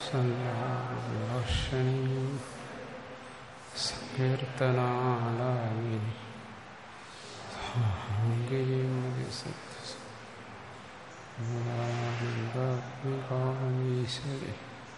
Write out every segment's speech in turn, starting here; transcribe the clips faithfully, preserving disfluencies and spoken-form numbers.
സല്ലാഷണീ സങ്കീർത്തനാലായി ഈശ്വരി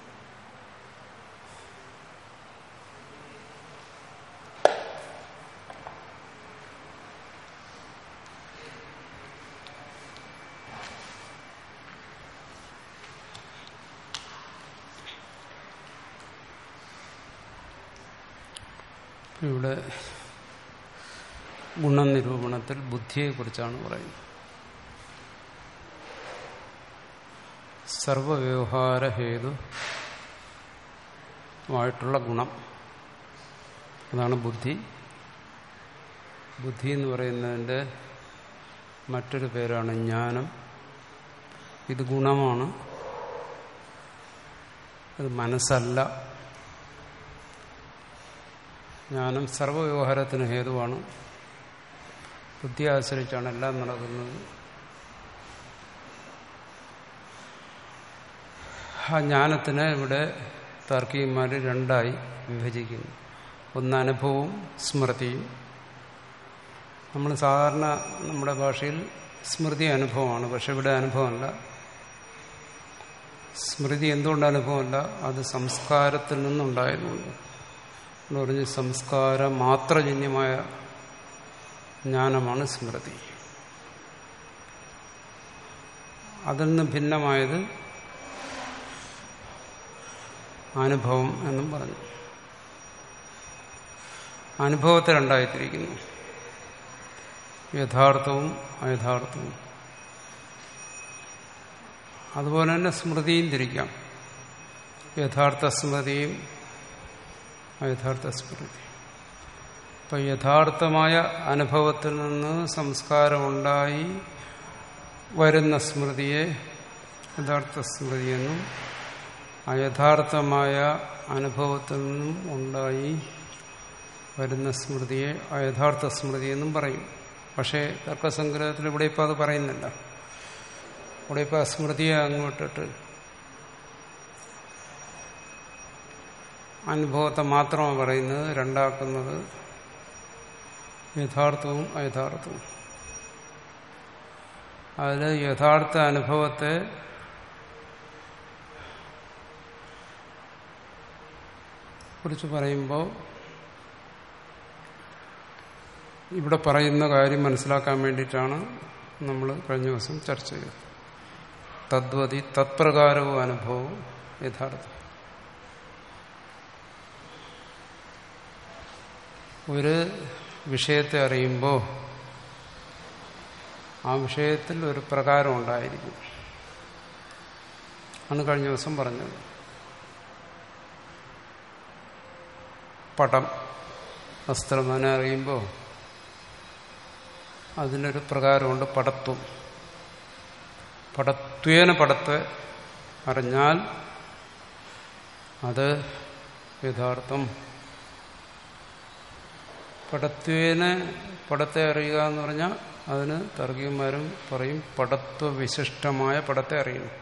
ഇവിടെ ഗുണനിരൂപണത്തിൽ ബുദ്ധിയെക്കുറിച്ചാണ് പറയുന്നത്. സർവവ്യവഹാരഹേതുവായിട്ടുള്ള ഗുണം, അതാണ് ബുദ്ധി. ബുദ്ധി എന്ന് പറയുന്നതിൻ്റെ മറ്റൊരു പേരാണ് ജ്ഞാനം. ഇത് ഗുണമാണ്, ഇത് മനസ്സല്ല. ജ്ഞാനം സർവ്വവ്യവഹാരത്തിന് ഹേതുവാണ്. ബുദ്ധിയെ ആശ്രയിച്ചാണ് എല്ലാം നടക്കുന്നത്. ആ ജ്ഞാനത്തിനെ ഇവിടെ താർക്കികന്മാർ രണ്ടായി വിഭജിക്കുന്നു. ഒന്ന് അനുഭവവും സ്മൃതിയും. നമ്മൾ സാധാരണ നമ്മുടെ ഭാഷയിൽ സ്മൃതി അനുഭവമാണ്, പക്ഷെ ഇവിടെ അനുഭവമല്ല. സ്മൃതി എന്തുകൊണ്ട് അനുഭവമല്ല? അത് സംസ്കാരത്തിൽ നിന്നുണ്ടായതുകൊണ്ട്. എന്ന് പറഞ്ഞ് സംസ്കാര മാത്രജന്യമായ ജ്ഞാനമാണ് സ്മൃതി. അതിൽ നിന്ന് ഭിന്നമായത് അനുഭവം എന്നും പറഞ്ഞു. അനുഭവത്തെ രണ്ടായിത്തിരിക്കുന്നു, യഥാർത്ഥവും അയഥാർത്ഥവും. അതുപോലെ തന്നെ സ്മൃതിയും തിരിക്കാം, യഥാർത്ഥ സ്മൃതിയും അയഥാർത്ഥ സ്മൃതി. അപ്പം യഥാർത്ഥമായ അനുഭവത്തിൽ നിന്ന് സംസ്കാരമുണ്ടായി വരുന്ന സ്മൃതിയെ യഥാർത്ഥ സ്മൃതിയെന്നും, അയഥാർത്ഥമായ അനുഭവത്തിൽ നിന്നും ഉണ്ടായി വരുന്ന സ്മൃതിയെ അയഥാർത്ഥ സ്മൃതിയെന്നും പറയും. പക്ഷേ തർക്കസംഗ്രഹത്തിൽ ഇവിടെ ഇപ്പോൾ അത് പറയുന്നില്ല. ഇവിടെ ഇപ്പോൾ സ്മൃതിയെ അങ്ങോട്ടിട്ട് അനുഭവത്തെ മാത്രമാണ് പറയുന്നത്, രണ്ടാക്കുന്നത് യഥാർത്ഥവും അയഥാർത്ഥവും. അതിൽ യഥാർത്ഥ അനുഭവത്തെ കുറിച്ച് പറയുമ്പോൾ ഇവിടെ പറയുന്ന കാര്യം മനസ്സിലാക്കാൻ വേണ്ടിയിട്ടാണ് നമ്മൾ കഴിഞ്ഞ ദിവസം ചർച്ച ചെയ്തത്. തദ്വതി തത്പ്രകാരവും അനുഭവവും യഥാർത്ഥം. ഒരു വിഷയത്തെ അറിയുമ്പോൾ ആ വിഷയത്തിൽ ഒരു പ്രകാരം ഉണ്ടായിരിക്കും. ആണ് കഴിഞ്ഞ ദിവസം പറഞ്ഞത്. പടം, വസ്ത്രം, അതിനെ അറിയുമ്പോൾ അതിനൊരു പ്രകാരമുണ്ട്, പടത്വം. പടത്വേന പടത്തെ അറിഞ്ഞാൽ അത് യഥാർത്ഥം. പടത്വേന പടത്തെ അറിയുക എന്ന് പറഞ്ഞാൽ അതിന് താർക്കികന്മാരും പറയും പടത്വ വിശിഷ്ടമായ പടത്തെ അറിയണം.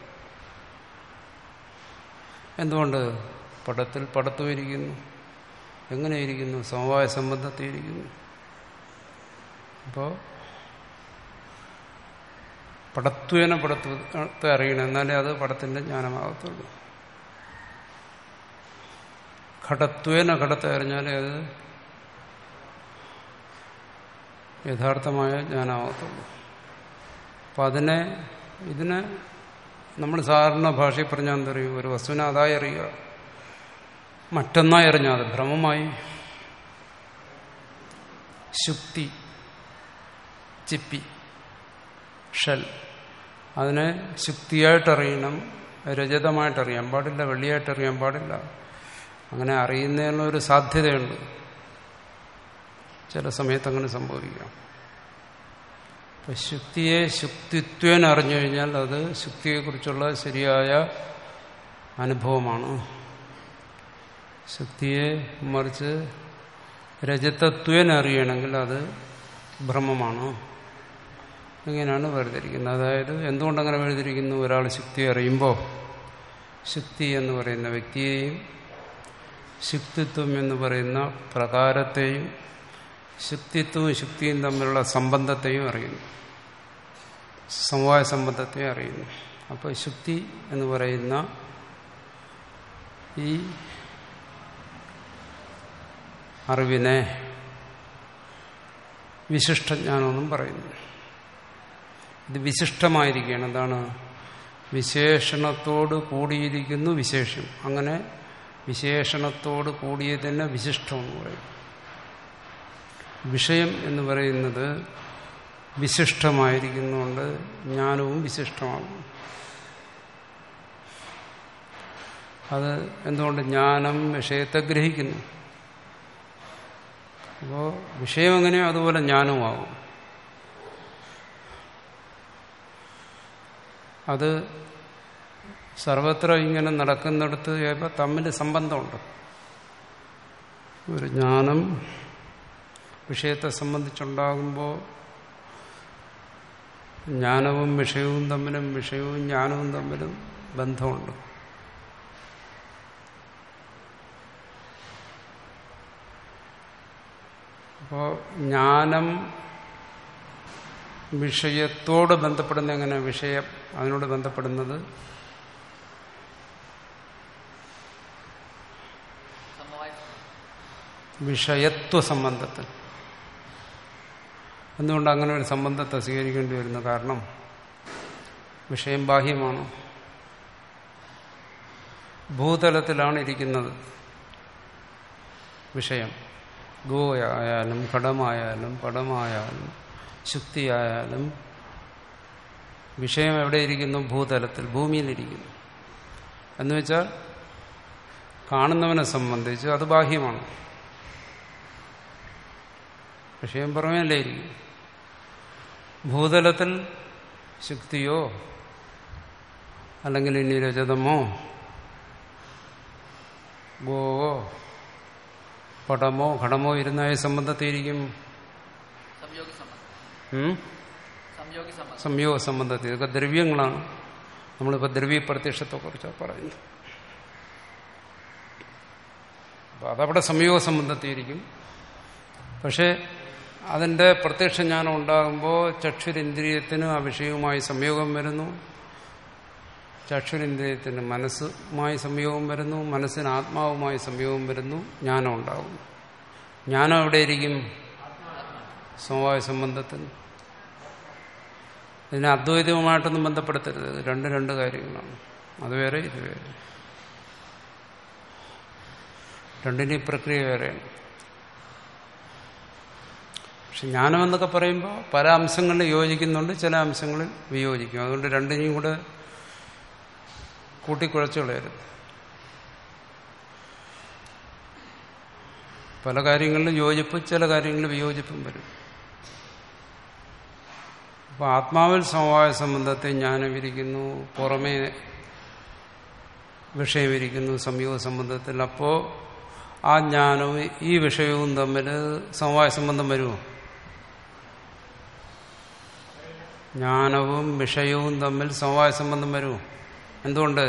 എന്തുകൊണ്ട്? പടത്തിൽ പടത്വം ഇരിക്കുന്നു. എങ്ങനെയിരിക്കുന്നു? സമവായ സംബന്ധത്തിൽ ഇരിക്കുന്നു. അപ്പോൾ പടത്വേന പടത്വത്തെ അറിയണം, എന്നാലേ അത് പടത്തിന്റെ ജ്ഞാനമാകത്തുള്ളൂ. ഘടത്വേന ഘടത്തെ അറിഞ്ഞാലേ അത് യഥാർത്ഥമായ ജ്ഞാനമാകത്തുള്ളൂ. അപ്പം അതിനെ ഇതിനെ നമ്മൾ സാധാരണ ഭാഷയിൽ പറഞ്ഞാൽ എന്തറിയും? ഒരു വസ്തുവിനെ അതായി അറിയുക, മറ്റൊന്നായി അറിഞ്ഞാൽ അത് ഭ്രമമായി. ശുക്തി, ചിപ്പി, ഷൽ, അതിനെ ശുക്തിയായിട്ടറിയണം, രജതമായിട്ടറിയാൻ പാടില്ല, വെള്ളിയായിട്ടറിയാൻ പാടില്ല. അങ്ങനെ അറിയുന്നതിനൊരു സാധ്യതയുണ്ട്. ചില സമയത്ത് അങ്ങനെ സംഭവിക്കാം. അപ്പം ശുക്തിയെ ശുക്തിത്വേന അറിഞ്ഞു കഴിഞ്ഞാൽ അത് ശുക്തിയെക്കുറിച്ചുള്ള ശരിയായ അനുഭവമാണ്. ശുക്തിയെ മറിച്ച് രജതത്വേന അറിയണമെങ്കിൽ അത് ഭ്രമമാണ്. ഇങ്ങനെയാണ് വേർതിരിക്കുന്നത്. അതായത് എന്തുകൊണ്ടങ്ങനെ വേർതിരിക്കുന്നു? ഒരാൾ ശുക്തിയെ അറിയുമ്പോൾ ശുക്തി എന്ന് പറയുന്ന വ്യക്തിയെയും ശുക്തിത്വം എന്ന് പറയുന്ന പ്രകാരത്തെയും ശുക്തിത്വവും ശുക്തിയും തമ്മിലുള്ള സംബന്ധത്തെയും അറിയുന്നു, സമവായ സംബന്ധത്തെയും അറിയുന്നു. അപ്പോൾ ശുക്തി എന്ന് പറയുന്ന ഈ അറിവിനെ വിശിഷ്ടജ്ഞാനമെന്നും പറയുന്നു. ഇത് വിശിഷ്ടമായിരിക്കുകയാണ്. എന്താണ്? വിശേഷണത്തോട് കൂടിയിരിക്കുന്നു വിശേഷം. അങ്ങനെ വിശേഷണത്തോട് കൂടിയതിനെ വിശിഷ്ടമെന്ന് പറയും. വിഷയം എന്ന് പറയുന്നത് വിശിഷ്ടമായിരിക്കുന്നതുകൊണ്ട് ജ്ഞാനവും വിശിഷ്ടമാകും. അത് എന്തുകൊണ്ട്? ജ്ഞാനം വിഷയത്തെ ഗ്രഹിക്കുന്നു. അപ്പോൾ വിഷയം എങ്ങനെയോ അതുപോലെ ജ്ഞാനവുമാകും. അത് സർവത്ര ഇങ്ങനെ നടക്കുന്നിടത്ത് ചിലപ്പോൾ തമ്മിൽ സംബന്ധമുണ്ട്. ഒരു ജ്ഞാനം വിഷയത്തെ സംബന്ധിച്ചുണ്ടാകുമ്പോൾ ജ്ഞാനവും വിഷയവും തമ്മിലും വിഷയവും ജ്ഞാനവും തമ്മിലും ബന്ധമുണ്ട്. അപ്പോൾ ജ്ഞാനം വിഷയത്തോട് ബന്ധപ്പെടുന്ന എങ്ങനെ? വിഷയം അതിനോട് ബന്ധപ്പെടുന്നത് വിഷയത്വ സംബന്ധത്തിൽ. എന്തുകൊണ്ട് അങ്ങനെ ഒരു സംബന്ധത്തെ സ്വീകരിക്കേണ്ടി വരുന്നു? കാരണം വിഷയം ബാഹ്യമാണ്, ഭൂതലത്തിലാണ് ഇരിക്കുന്നത് വിഷയം. ഗോയായാലും ഘടമായാലും പടമായാലും ശുക്തിയായാലും വിഷയം എവിടെയിരിക്കുന്നു? ഭൂതലത്തിൽ, ഭൂമിയിലിരിക്കുന്നു. എന്നുവെച്ചാൽ കാണുന്നവനെ സംബന്ധിച്ച് അത് ബാഹ്യമാണ്. വിഷയം പുറമേയല്ലേ ഇരിക്കും. ഭൂതലത്തിൽ ശുക്തിയോ അല്ലെങ്കിൽ ഇനി രജതമോ ഗോവോ പടമോ ഘടമോ ഇരുന്ന ഈ സംബന്ധത്തിരിക്കും. സംയോഗ സംബന്ധത്തിൽ. ഇതൊക്കെ ദ്രവ്യങ്ങളാണ്. നമ്മളിപ്പോൾ ദ്രവ്യ പ്രത്യക്ഷത്തെക്കുറിച്ചാണ് പറയുന്നത്. അപ്പം അതവിടെ സംയോഗ സംബന്ധത്തിരിക്കും. പക്ഷേ അതിൻ്റെ പ്രത്യക്ഷ ജ്ഞാനം ഉണ്ടാകുമ്പോൾ ചക്ഷുരിന്ദ്രിയത്തിന് ആ വിഷയവുമായി സംയോഗം വരുന്നു, ചക്ഷുരിന്ദ്രിയത്തിന് മനസ്സുമായി സംയോഗം വരുന്നു, മനസ്സിന് ആത്മാവുമായി സംയോഗം വരുന്നു, ജ്ഞാനം ഉണ്ടാകുന്നു. ജ്ഞാനം എവിടെയിരിക്കും? സമവായ സംബന്ധത്തിന്. ഇതിനെ അദ്വൈതവുമായിട്ടൊന്നും ബന്ധപ്പെടുത്തരുത്. രണ്ട് രണ്ട് കാര്യങ്ങളാണ്. അത് വേറെ ഇത് വേറെ. രണ്ടിൻ്റെയും പ്രക്രിയ വേറെയാണ്. പക്ഷെ ജ്ഞാനമെന്നൊക്കെ പറയുമ്പോൾ പല അംശങ്ങളിൽ യോജിക്കുന്നുണ്ട്, ചില അംശങ്ങളിൽ വിയോജിക്കും. അതുകൊണ്ട് രണ്ടിനെയും കൂടെ കൂട്ടിക്കുഴച്ചു കളയരുത്. പല കാര്യങ്ങളിലും യോജിപ്പും ചില കാര്യങ്ങളിൽ വിയോജിപ്പും വരും. അപ്പോൾ ആത്മാവിൽ സമവായ സംബന്ധത്തെ ജ്ഞാനമിരിക്കുന്നു, പുറമേ വിഷയമിരിക്കുന്നു സംയോഗ സംബന്ധത്തിൽ. അപ്പോൾ ആ ജ്ഞാനവും ഈ വിഷയവും തമ്മിൽ സമവായ സംബന്ധം വരുമോ? ജ്ഞാനവും വിഷയവും തമ്മിൽ സമവായ സംബന്ധം വരുമോ? എന്തുകൊണ്ട്?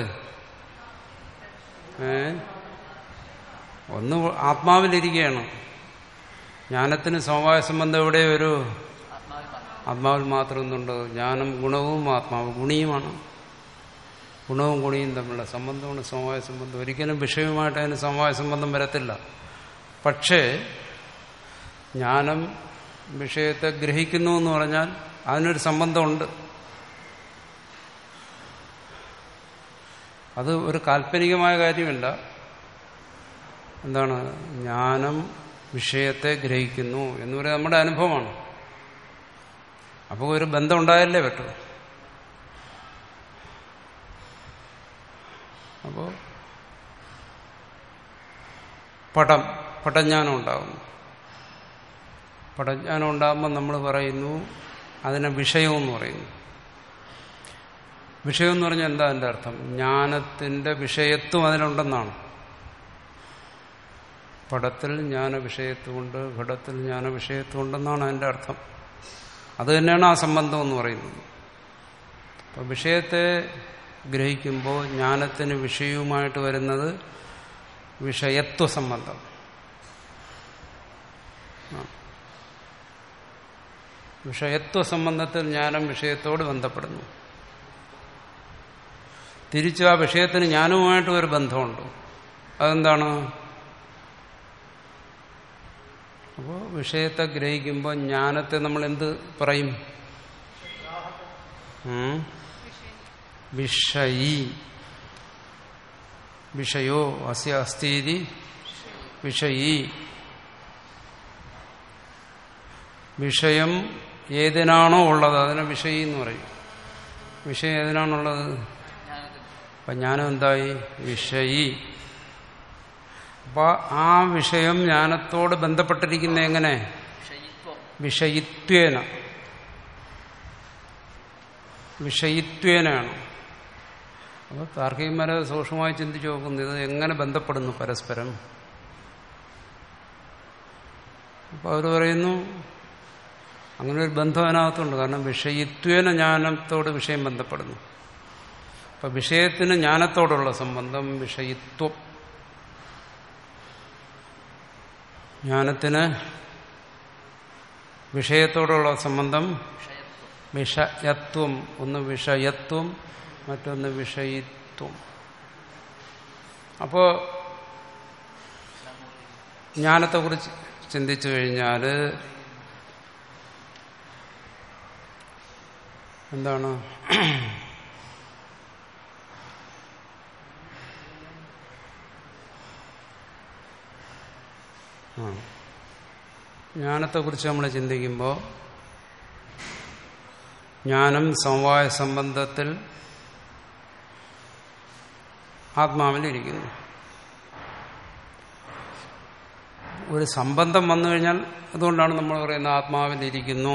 ഏ ഒന്ന് ആത്മാവിലിരിക്കുകയാണ്. ജ്ഞാനത്തിന് സമവായ സംബന്ധം എവിടെ വരൂ? ആത്മാവിൽ മാത്രം ഒന്നുണ്ട്. ജ്ഞാനം ഗുണവും ആത്മാവ് ഗുണിയുമാണ്. ഗുണവും ഗുണിയും തമ്മിലുള്ള സംബന്ധമാണ് സമവായ സംബന്ധം. ഒരിക്കലും വിഷയവുമായിട്ട് അതിന് സമവായ സംബന്ധം വരത്തില്ല. പക്ഷേ ജ്ഞാനം വിഷയത്തെ ഗ്രഹിക്കുന്നു എന്ന് പറഞ്ഞാൽ അതിനൊരു സംബന്ധമുണ്ട്. അത് ഒരു കാൽപ്പനികമായ കാര്യമല്ല. എന്താണ്? ജ്ഞാനം വിഷയത്തെ ഗ്രഹിക്കുന്നു എന്ന് പറയുന്നത് നമ്മുടെ അനുഭവമാണ്. അപ്പോൾ ഒരു ബന്ധം ഉണ്ടായല്ലേ പറ്റൂ. അപ്പോൾ പടം പടജ്ഞാനം ഉണ്ടാകുന്നു. പടജ്ഞാനം ഉണ്ടാകുമ്പോൾ നമ്മൾ പറയുന്നു അതിനെ വിഷയമെന്ന് പറയുന്നു. വിഷയം എന്ന് പറഞ്ഞാൽ എന്താ അതിൻ്റെ അർത്ഥം? ജ്ഞാനത്തിൻ്റെ വിഷയത്വം അതിലുണ്ടെന്നാണ്. പടത്തിൽ ജ്ഞാന വിഷയത്വമുണ്ട്, ഘടത്തിൽ ജ്ഞാന വിഷയത്വമുണ്ടെന്നാണ് അതിൻ്റെ അർത്ഥം. അത് തന്നെയാണ് ആ സംബന്ധം എന്ന് പറയുന്നത്. അപ്പം വിഷയത്തെ ഗ്രഹിക്കുമ്പോൾ ജ്ഞാനത്തിന് വിഷയവുമായിട്ട് വരുന്നത് വിഷയത്വ സംബന്ധം. വിഷയത്വ സംബന്ധത്തിൽ ജ്ഞാനം വിഷയത്തോട് ബന്ധപ്പെടുന്നു. തിരിച്ചു ആ വിഷയത്തിന് ജ്ഞാനവുമായിട്ടും ഒരു ബന്ധമുണ്ട്. അതെന്താണ്? അപ്പോൾ വിഷയത്തെ ഗ്രഹിക്കുമ്പോൾ ജ്ഞാനത്തെ നമ്മൾ എന്ത് പറയും? വിഷയി. വിഷയോ അസ്യ അസ്തീതി വിഷയി. വിഷയം ഏതിനാണോ ഉള്ളത് അതിനെ വിഷയി എന്ന് പറയും. വിഷയം ഏതിനാണുള്ളത്? അപ്പൊ ജ്ഞാനം എന്തായി? വിഷയി. അപ്പൊ ആ വിഷയം ജ്ഞാനത്തോട് ബന്ധപ്പെട്ടിരിക്കുന്ന എങ്ങനെ? വിഷയിത്വേന. വിഷയിത്വേനാണ്. അപ്പോൾ താർക്കികന്മാരെ സൂക്ഷ്മമായി ചിന്തിച്ചു നോക്കുന്നത് ഇത് എങ്ങനെ ബന്ധപ്പെടുന്നു പരസ്പരം. അപ്പൊ അവർ പറയുന്നു അങ്ങനെ ഒരു ബന്ധം അതിനകത്തുണ്ട്. കാരണം വിഷയിത്വേന ജ്ഞാനത്തോട് വിഷയം ബന്ധപ്പെടുന്നു. അപ്പൊ വിഷയത്തിന് ജ്ഞാനത്തോടുള്ള സംബന്ധം വിഷയിത്വം, ജ്ഞാനത്തിന് വിഷയത്തോടുള്ള സംബന്ധം വിഷയത്വം. ഒന്ന് വിഷയത്വം, മറ്റൊന്ന് വിഷയിത്വം. അപ്പോ ജ്ഞാനത്തെക്കുറിച്ച് ചിന്തിച്ചു കഴിഞ്ഞാൽ എന്താണ്? ആ ജ്ഞാനത്തെക്കുറിച്ച് നമ്മൾ ചിന്തിക്കുമ്പോൾ ജ്ഞാനം സമവായ സംബന്ധത്തിൽ ആത്മാവിലിരിക്കുന്നു. ഒരു സംബന്ധം വന്നു കഴിഞ്ഞാൽ അതുകൊണ്ടാണ് നമ്മൾ പറയുന്നത് ആത്മാവിലിരിക്കുന്നു.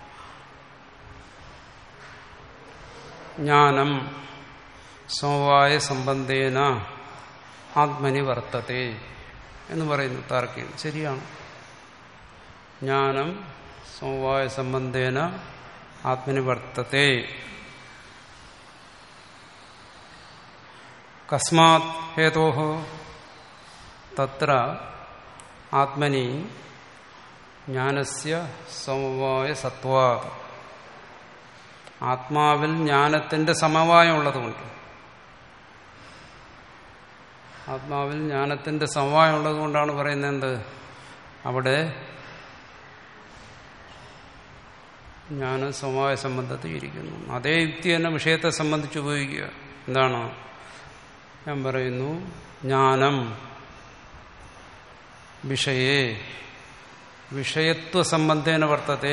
ജ്ഞാനം സമവായ സംബന്ധേന ആത്മനി വർത്തത്തെ എന്ന് പറയുന്നു താർക്കികൻ. ശരിയാണ്. ജ്ഞാനം സമവായ സംബന്ധേന ആത്മനി വർത്തത്തെ. കസ്മാത് ഹേതോഃ തത്ര ആത്മനി ജ്ഞാനസ്യ സമവായ സത്വാത്. ആത്മാവിൽ ജ്ഞാനത്തിന്റെ സമവായം ഉള്ളതുകൊണ്ട്, ആത്മാവിൽ ജ്ഞാനത്തിന്റെ സമവായം ഉള്ളതുകൊണ്ടാണ് പറയുന്നത് എന്ത്? അവിടെ ജ്ഞാനം സമവായ സംബന്ധത്തിൽ ഇരിക്കുന്നു. അതേ യുക്തി തന്നെ വിഷയത്തെ സംബന്ധിച്ച് ഉപയോഗിക്കുക. എന്താണ്? ഞാൻ പറയുന്നു ജ്ഞാനം വിഷയേ വിഷയത്വ സംബന്ധേന വർത്തത്തെ.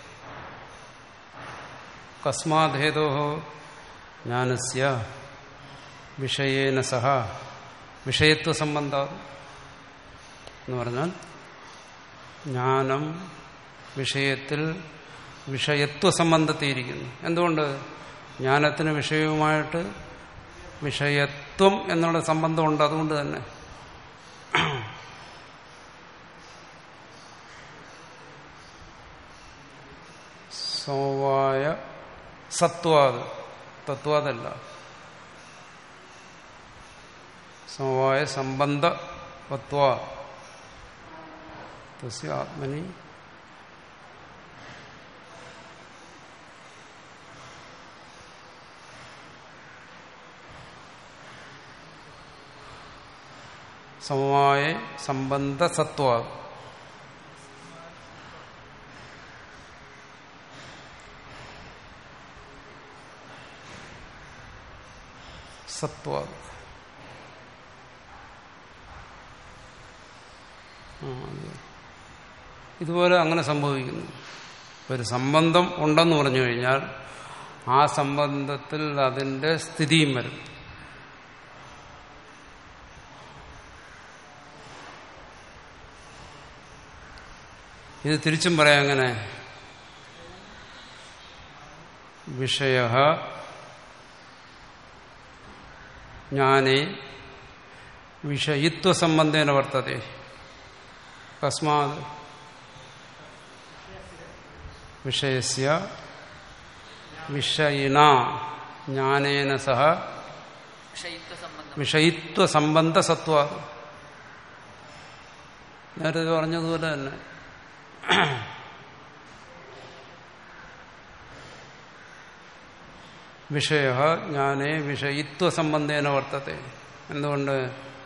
കസ്മാത് ഹേതോഃ ജ്ഞാനസ്യ വിഷയേന സഹ വിഷയത്വ സംബന്ധ എന്ന് പറഞ്ഞാൽ ജ്ഞാനം വിഷയത്തിൽ വിഷയത്വ സംബന്ധത്തിയിരിക്കുന്നു. എന്തുകൊണ്ട്? ജ്ഞാനത്തിന് വിഷയവുമായിട്ട് വിഷയത്വം എന്നുള്ള സംബന്ധമുണ്ട്. അതുകൊണ്ട് തന്നെ സമവായ സത്വാദ്, തത്വാദല്ല, സമവായ സംബന്ധവത്വാ തസ്യ ആത്മനി സമവായ സംബന്ധ സത്വാ. സത്വാ ഇതുപോലെ അങ്ങനെ സംഭവിക്കുന്നു. ഒരു സംബന്ധം ഉണ്ടെന്ന് പറഞ്ഞു കഴിഞ്ഞാൽ ആ സംബന്ധത്തിൽ അതിന്റെ സ്ഥിതിയും വരും. ഇത് തിരിച്ചും പറയാം. അങ്ങനെ വിഷയഃ ജ്ഞാനേ വിഷയിത്വ സംബന്ധേന വർത്തത്തെ. കസ്മാത് വിഷയസ്യ വിഷയിണ ജ്ഞാനേന സഹ വിഷയിത്വ സംബന്ധ സത്വ. നേരത്തെ പറഞ്ഞതുപോലെ തന്നെ വിഷയ ജ്ഞാനേ വിഷയിത്വ സംബന്ധേന വർത്തത്തെ. എന്തുകൊണ്ട്?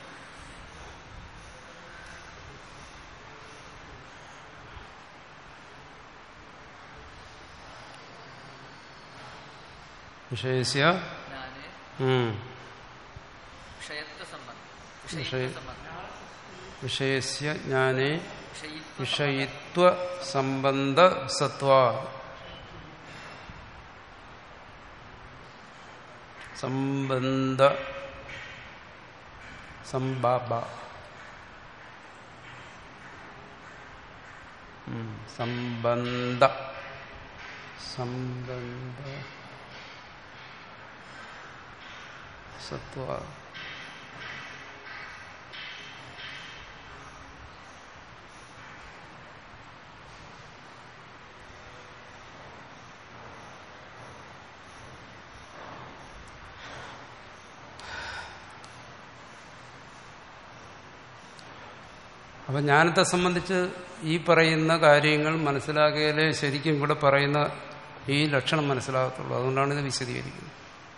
വിഷയസ്യ വിഷയസ്യ ജ്ഞാനേ വിഷയിത്വ സംബന്ധ സത്വാ. സംബന്ധ സംബാബ സംബന്ധ സംബന്ധ സത്വ. അപ്പൊ ജ്ഞാനത്തെ സംബന്ധിച്ച് ഈ പറയുന്ന കാര്യങ്ങൾ മനസ്സിലാക്കിയാലേ ശരിക്കും ഇവിടെ പറയുന്ന ഈ ലക്ഷണം മനസ്സിലാകത്തുള്ളൂ. അതുകൊണ്ടാണ് ഇത് വിശദീകരിക്കുന്നത്.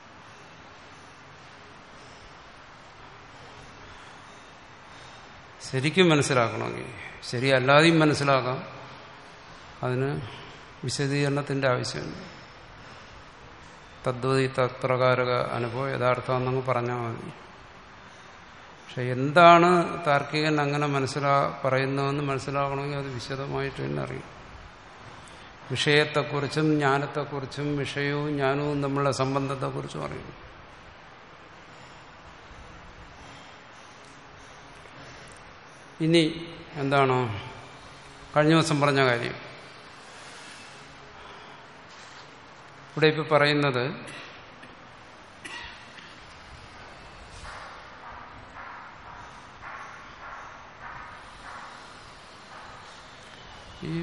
ശരിക്കും മനസ്സിലാക്കണമെങ്കിൽ, ശരിയല്ലാതെയും മനസ്സിലാക്കാം, അതിന് വിശദീകരണത്തിന്റെ ആവശ്യമുണ്ട്. തദ്വതി തത്പ്രകാരക അനുഭവം യഥാർത്ഥം എന്നങ്ങ് പറഞ്ഞാൽ മതി. പക്ഷെ എന്താണ് താർക്കികൻ അങ്ങനെ മനസ്സിലാ പറയുന്നതെന്ന് മനസ്സിലാക്കണമെങ്കിൽ അത് വിശദമായിട്ട് തന്നെ അറിയും. വിഷയത്തെക്കുറിച്ചും ജ്ഞാനത്തെക്കുറിച്ചും വിഷയവും ജ്ഞാനവും തമ്മിലുള്ള സംബന്ധത്തെക്കുറിച്ചും അറിയും. ഇനി എന്താണ് കഴിഞ്ഞ ദിവസം പറഞ്ഞ കാര്യം ഇവിടെ ഇപ്പൊ പറയുന്നത്? ഈ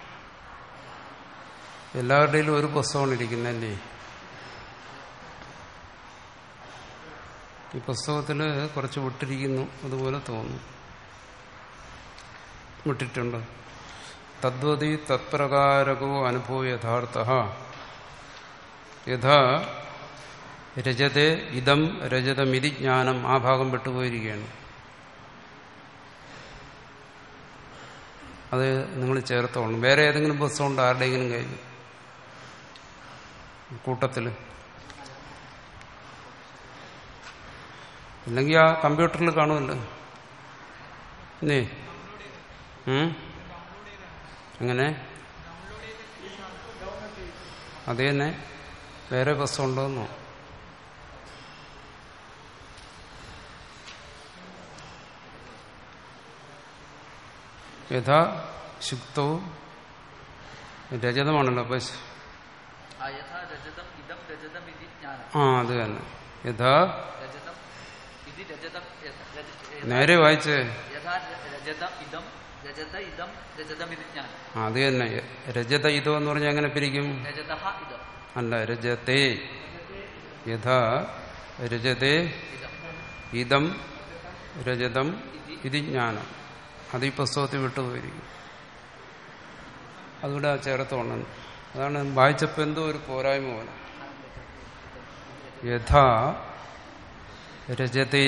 എല്ലാവരുടെയിലും ഒരു പുസ്തകമാണ് ഇരിക്കുന്നല്ലേ. ഈ പുസ്തകത്തിൽ കുറച്ച് വിട്ടിരിക്കുന്നു, അതുപോലെ തോന്നുന്നു. വിട്ടിട്ടുണ്ട്. തദ്വതി തത്പ്രകാരകോ അനുഭവ യഥാർത്ഥ യഥാ രജതേ ഇതം രജതമിതി ജ്ഞാനം. ആ ഭാഗം വിട്ടുപോയിരിക്കുകയാണ്. അത് നിങ്ങൾ ചേർത്തോളണം. വേറെ ഏതെങ്കിലും പുസ്തകം ഉണ്ടോ ആരുടെയെങ്കിലും കയ്യിൽ കൂട്ടത്തിൽ? ഇല്ലെങ്കിൽ ആ കമ്പ്യൂട്ടറിൽ കാണുമല്ലോ. ഇന്നേ അങ്ങനെ അത് തന്നെ. വേറെ പുസ്തകം ഉണ്ടോന്നോ? യഥാ ശുക്തവും രജതമാണല്ലോ. അപ്പൊ ആ അത് തന്നെ. യഥാ നേരെ വായിച്ചേ. അത് തന്നെ. രജത ഇതോ എന്ന് പറഞ്ഞാൽ എങ്ങനെ പിരിക്കും? അല്ല, രജതേ. യഥാ രജതേ ഇതം രജതം ഇത് ജ്ഞാനം. അത് ഈ പുസ്തകത്തിൽ വിട്ടുപോയിരിക്കും. അതുകൂടെ ചേർത്തോണം. അതാണ് വായിച്ചപ്പോൾ എന്തോ ഒരു പോരായ്മ പോലെ. യഥാ രജതേ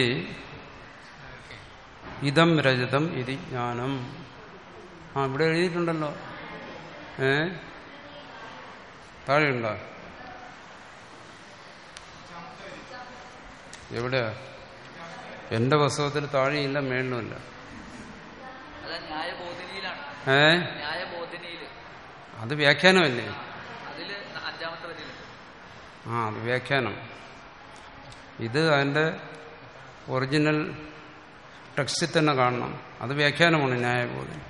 ഇതം രജതം ഇത് ജ്ഞാനം. ആ ഇവിടെ എഴുതിയിട്ടുണ്ടല്ലോ. ഏ താഴെയുണ്ടോ? എവിടെയാ? എന്റെ പുസ്തകത്തിൽ താഴെയില്ല, മേളിലുമില്ല. ഏ അത് വ്യാഖ്യാനമല്ലേ? ആ അത് വ്യാഖ്യാനം. ഇത് അതിന്റെ ഒറിജിനൽ ടെക്സ്റ്റിൽ തന്നെ കാണണം. അത് വ്യാഖ്യാനമാണ് ന്യായബോധിനി.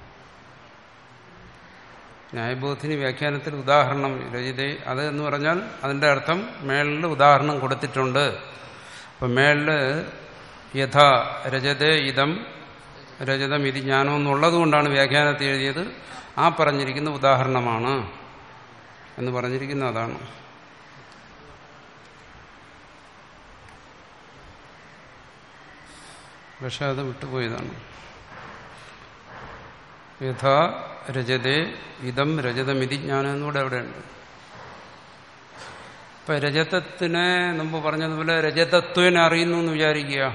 ന്യായബോധിനി വ്യാഖ്യാനത്തിൽ ഉദാഹരണം രചിതേ അത് എന്ന് പറഞ്ഞാൽ അതിന്റെ അർത്ഥം മേളിൽ ഉദാഹരണം കൊടുത്തിട്ടുണ്ട്. അപ്പൊ മേളില് യഥാ രജതേ ഇതം രജതം ഇത് ജ്ഞാനം എന്നുള്ളത് കൊണ്ടാണ് വ്യാഖ്യാനത്തിൽ എഴുതിയത്. ആ പറഞ്ഞിരിക്കുന്ന ഉദാഹരണമാണ് എന്ന് പറഞ്ഞിരിക്കുന്ന അതാണ്. പക്ഷെ അത് വിട്ടുപോയതാണ്. യഥാ രജതേ ഇതം രജതമിതി ജ്ഞാനം എന്നൂടെ അവിടെയുണ്ട്. ഇപ്പൊ രജതത്തിനെ മുമ്പ് പറഞ്ഞതുപോലെ രജതത്വനെ അറിയുന്നു എന്ന് വിചാരിക്കുക.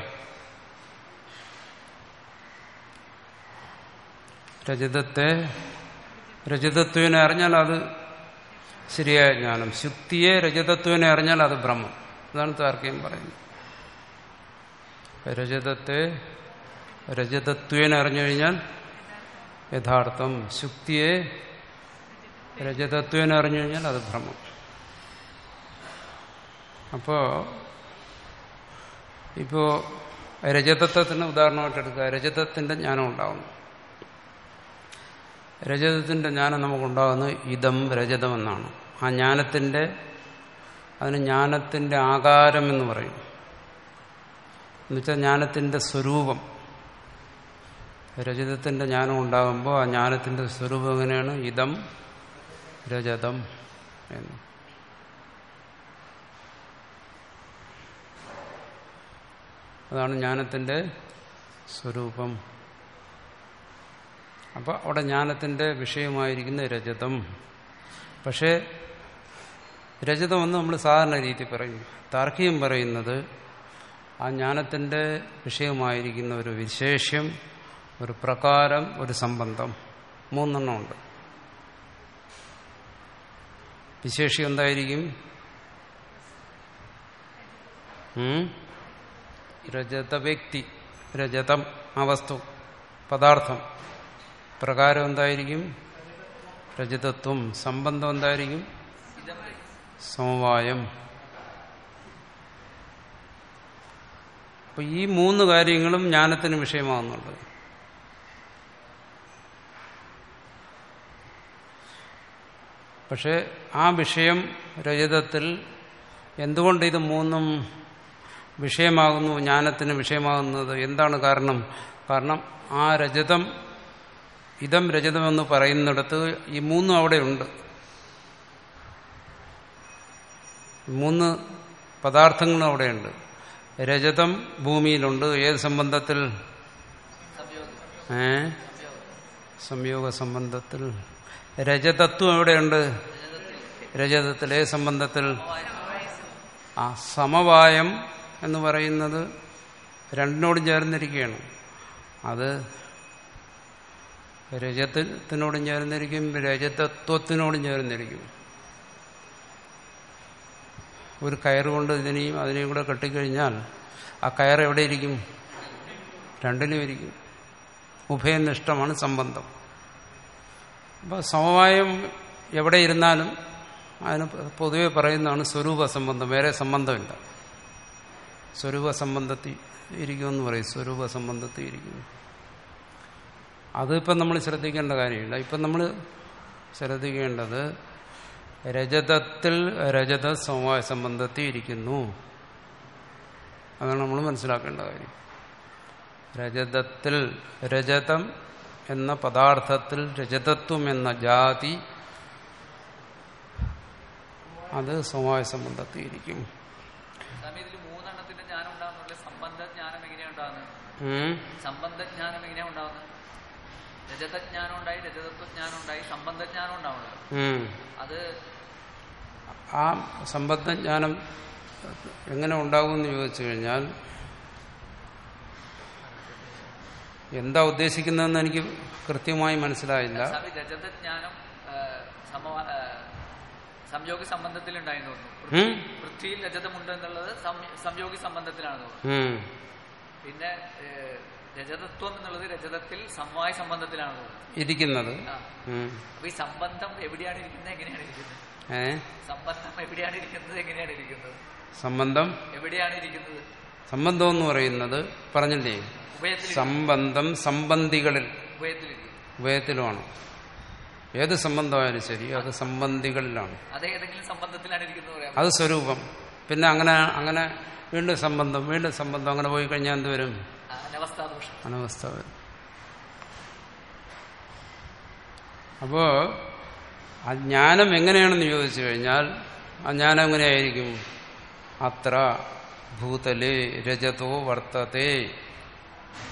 രജതത്തെ രജതത്വനെ അറിഞ്ഞാൽ അത് ശരിയായ ജ്ഞാനം. ശുക്തിയെ രജതത്വനെ അറിഞ്ഞാൽ അത് ബ്രഹ്മം. അതാണ് താർക്കികം പറയുന്നത്. രജതത്തെ രജതത്വനെ അറിഞ്ഞു കഴിഞ്ഞാൽ യഥാർത്ഥം. ശുക്തിയെ രജതത്വനെ അറിഞ്ഞു കഴിഞ്ഞാൽ അത് ഭ്രമം. അപ്പോ ഇപ്പോ രജതത്വത്തിന് ഉദാഹരണമായിട്ട് എടുക്കുക. രജതത്തിന്റെ ജ്ഞാനം ഉണ്ടാകുന്നു. രജതത്തിന്റെ ജ്ഞാനം നമുക്കുണ്ടാകുന്നത് ഇതം രജതം എന്നാണ്. ആ ജ്ഞാനത്തിന്റെ അതിന് ജ്ഞാനത്തിന്റെ ആകാരം എന്ന് പറയും. എന്നുവെച്ചാൽ ജ്ഞാനത്തിന്റെ സ്വരൂപം. രജതത്തിന്റെ ജ്ഞാനം ഉണ്ടാകുമ്പോൾ ആ ജ്ഞാനത്തിന്റെ സ്വരൂപം എങ്ങനെയാണ്? ഇതം രജതം എന്ന്. അതാണ് ജ്ഞാനത്തിന്റെ സ്വരൂപം. അപ്പൊ അവിടെ ജ്ഞാനത്തിന്റെ വിഷയമായിരിക്കുന്ന രജതം. പക്ഷേ രജതമെന്ന് നമ്മൾ സാധാരണ രീതി പറയും. താർക്കികം പറയുന്നത് ആ ജ്ഞാനത്തിന്റെ വിഷയമായിരിക്കുന്ന ഒരു വിശേഷ്യം, ഒരു പ്രകാരം, ഒരു സംബന്ധം, മൂന്നെണ്ണമുണ്ട്. വിശേഷ്യം എന്തായിരിക്കും? രജത വ്യക്തി, രജതം ആ വസ്തു, പദാർത്ഥം. പ്രകാരം എന്തായിരിക്കും? രജതത്വം. സംബന്ധം എന്തായിരിക്കും? സമവായം. അപ്പൊ ഈ മൂന്ന് കാര്യങ്ങളും ജ്ഞാനത്തിന് വിഷയമാകുന്നുണ്ട്. പക്ഷെ ആ വിഷയം രജതത്തിൽ എന്തുകൊണ്ട് ഇത് മൂന്നും വിഷയമാകുന്നു, ജ്ഞാനത്തിന് വിഷയമാകുന്നത് എന്താണ് കാരണം? കാരണം ആ രജതം, ഇതം രജതമെന്ന് പറയുന്നിടത്ത് ഈ മൂന്നും അവിടെയുണ്ട്. മൂന്ന് പദാർത്ഥങ്ങളും അവിടെയുണ്ട്. രജതം ഭൂമിയിലുണ്ട്. ഏത് സംബന്ധത്തിൽ? ഏ സംയോഗ സംബന്ധത്തിൽ. രജതത്വം എവിടെയുണ്ട്? രജതത്തിൽ. ഏത് സംബന്ധത്തിൽ? ആ സമവായം എന്ന് പറയുന്നത് രണ്ടിനോടും ചേർന്നിരിക്കുകയാണ്. അത് രജതത്തിനോടും ചേർന്നിരിക്കും, രജതത്വത്തിനോടും ചേർന്നിരിക്കും. ഒരു കയറുകൊണ്ട് ഇതിനെയും അതിനെയും കൂടെ കെട്ടിക്കഴിഞ്ഞാൽ ആ കയർ എവിടെ ഇരിക്കും? രണ്ടിലും ഇരിക്കും. ഉഭയനിഷ്ഠമാണ് സംബന്ധം. അപ്പോൾ സമവായം എവിടെ ഇരുന്നാലും അതിന് പൊതുവെ പറയുന്നതാണ് സ്വരൂപ സംബന്ധം. വേറെ സംബന്ധമില്ല. സ്വരൂപ സംബന്ധത്തിൽ ഇരിക്കുമെന്ന് പറയും. സ്വരൂപ സംബന്ധത്തിൽ ഇരിക്കുന്നു. അതിപ്പം നമ്മൾ ശ്രദ്ധിക്കേണ്ട കാര്യമില്ല. ഇപ്പം നമ്മൾ ശ്രദ്ധിക്കേണ്ടത് രജതത്തിൽ രജത സമവായ സംബന്ധത്തിൽ ഇരിക്കുന്നു. അതാണ് നമ്മൾ മനസ്സിലാക്കേണ്ട കാര്യം. രജതത്തിൽ രജതം എന്ന പദാർത്ഥത്തിൽ രജതത്വം എന്ന ജാതി അത് സമവായ സംബന്ധത്തിൽ ഇരിക്കും. രജതജ്ഞാനം ഉണ്ടായി, രജതത്വജ്ഞാനം ഉണ്ടായി, സംബന്ധജ്ഞാനം ഉണ്ടാവുന്നത്. അത് ആ സംബന്ധജ്ഞാനം എങ്ങനെ ഉണ്ടാകുമെന്ന് ചോദിച്ചു കഴിഞ്ഞാൽ എന്താ ഉദ്ദേശിക്കുന്നതെന്ന് എനിക്ക് കൃത്യമായി മനസ്സിലായില്ല. രജതജ്ഞാനം സംയോഗി സംബന്ധത്തിലുണ്ടായിരുന്നു. പൃഥ്വിയിൽ രജതമുണ്ട് എന്നുള്ളത് സംയോഗി സംബന്ധത്തിലാണ് തോന്നുന്നു. പിന്നെ രജതത്വം എന്നുള്ളത് രജതത്തിൽ സമവായ സംബന്ധത്തിലാണ് ഇരിക്കുന്നത്. അപ്പൊ ഈ സംബന്ധം എവിടെയാണ് ഇരിക്കുന്നത്? എങ്ങനെയാണ് ഇരിക്കുന്നത്? സംബന്ധം എവിടെയാണ് ഇരിക്കുന്നത്? എങ്ങനെയാണ് ഇരിക്കുന്നത്? സംബന്ധം എവിടെയാണ് ഇരിക്കുന്നത്? സംബന്ധം എന്ന് പറയുന്നത് പറഞ്ഞില്ലേ, സംബന്ധം സംബന്ധികളിൽ ഉഭയത്തിലുമാണ്. ഏത് സംബന്ധമായാലും ശരി അത് സംബന്ധികളിലാണ്. അത് ഏതെങ്കിലും സംബന്ധത്തിലാണ് ഇരിക്കുന്നത്. അത് സ്വരൂപം. പിന്നെ അങ്ങനെ അങ്ങനെ വീണ്ടും സംബന്ധം, വീണ്ടും സംബന്ധം, അങ്ങനെ പോയി കഴിഞ്ഞാൽ എന്തുവരും? അനവസ്ഥ വരും. അപ്പോ ആ ജ്ഞാനം എങ്ങനെയാണെന്ന് ചോദിച്ചു കഴിഞ്ഞാൽ ആ ജ്ഞാനം എങ്ങനെയായിരിക്കും? അത്ര ഭൂതലേ രജതോ വർത്തതേ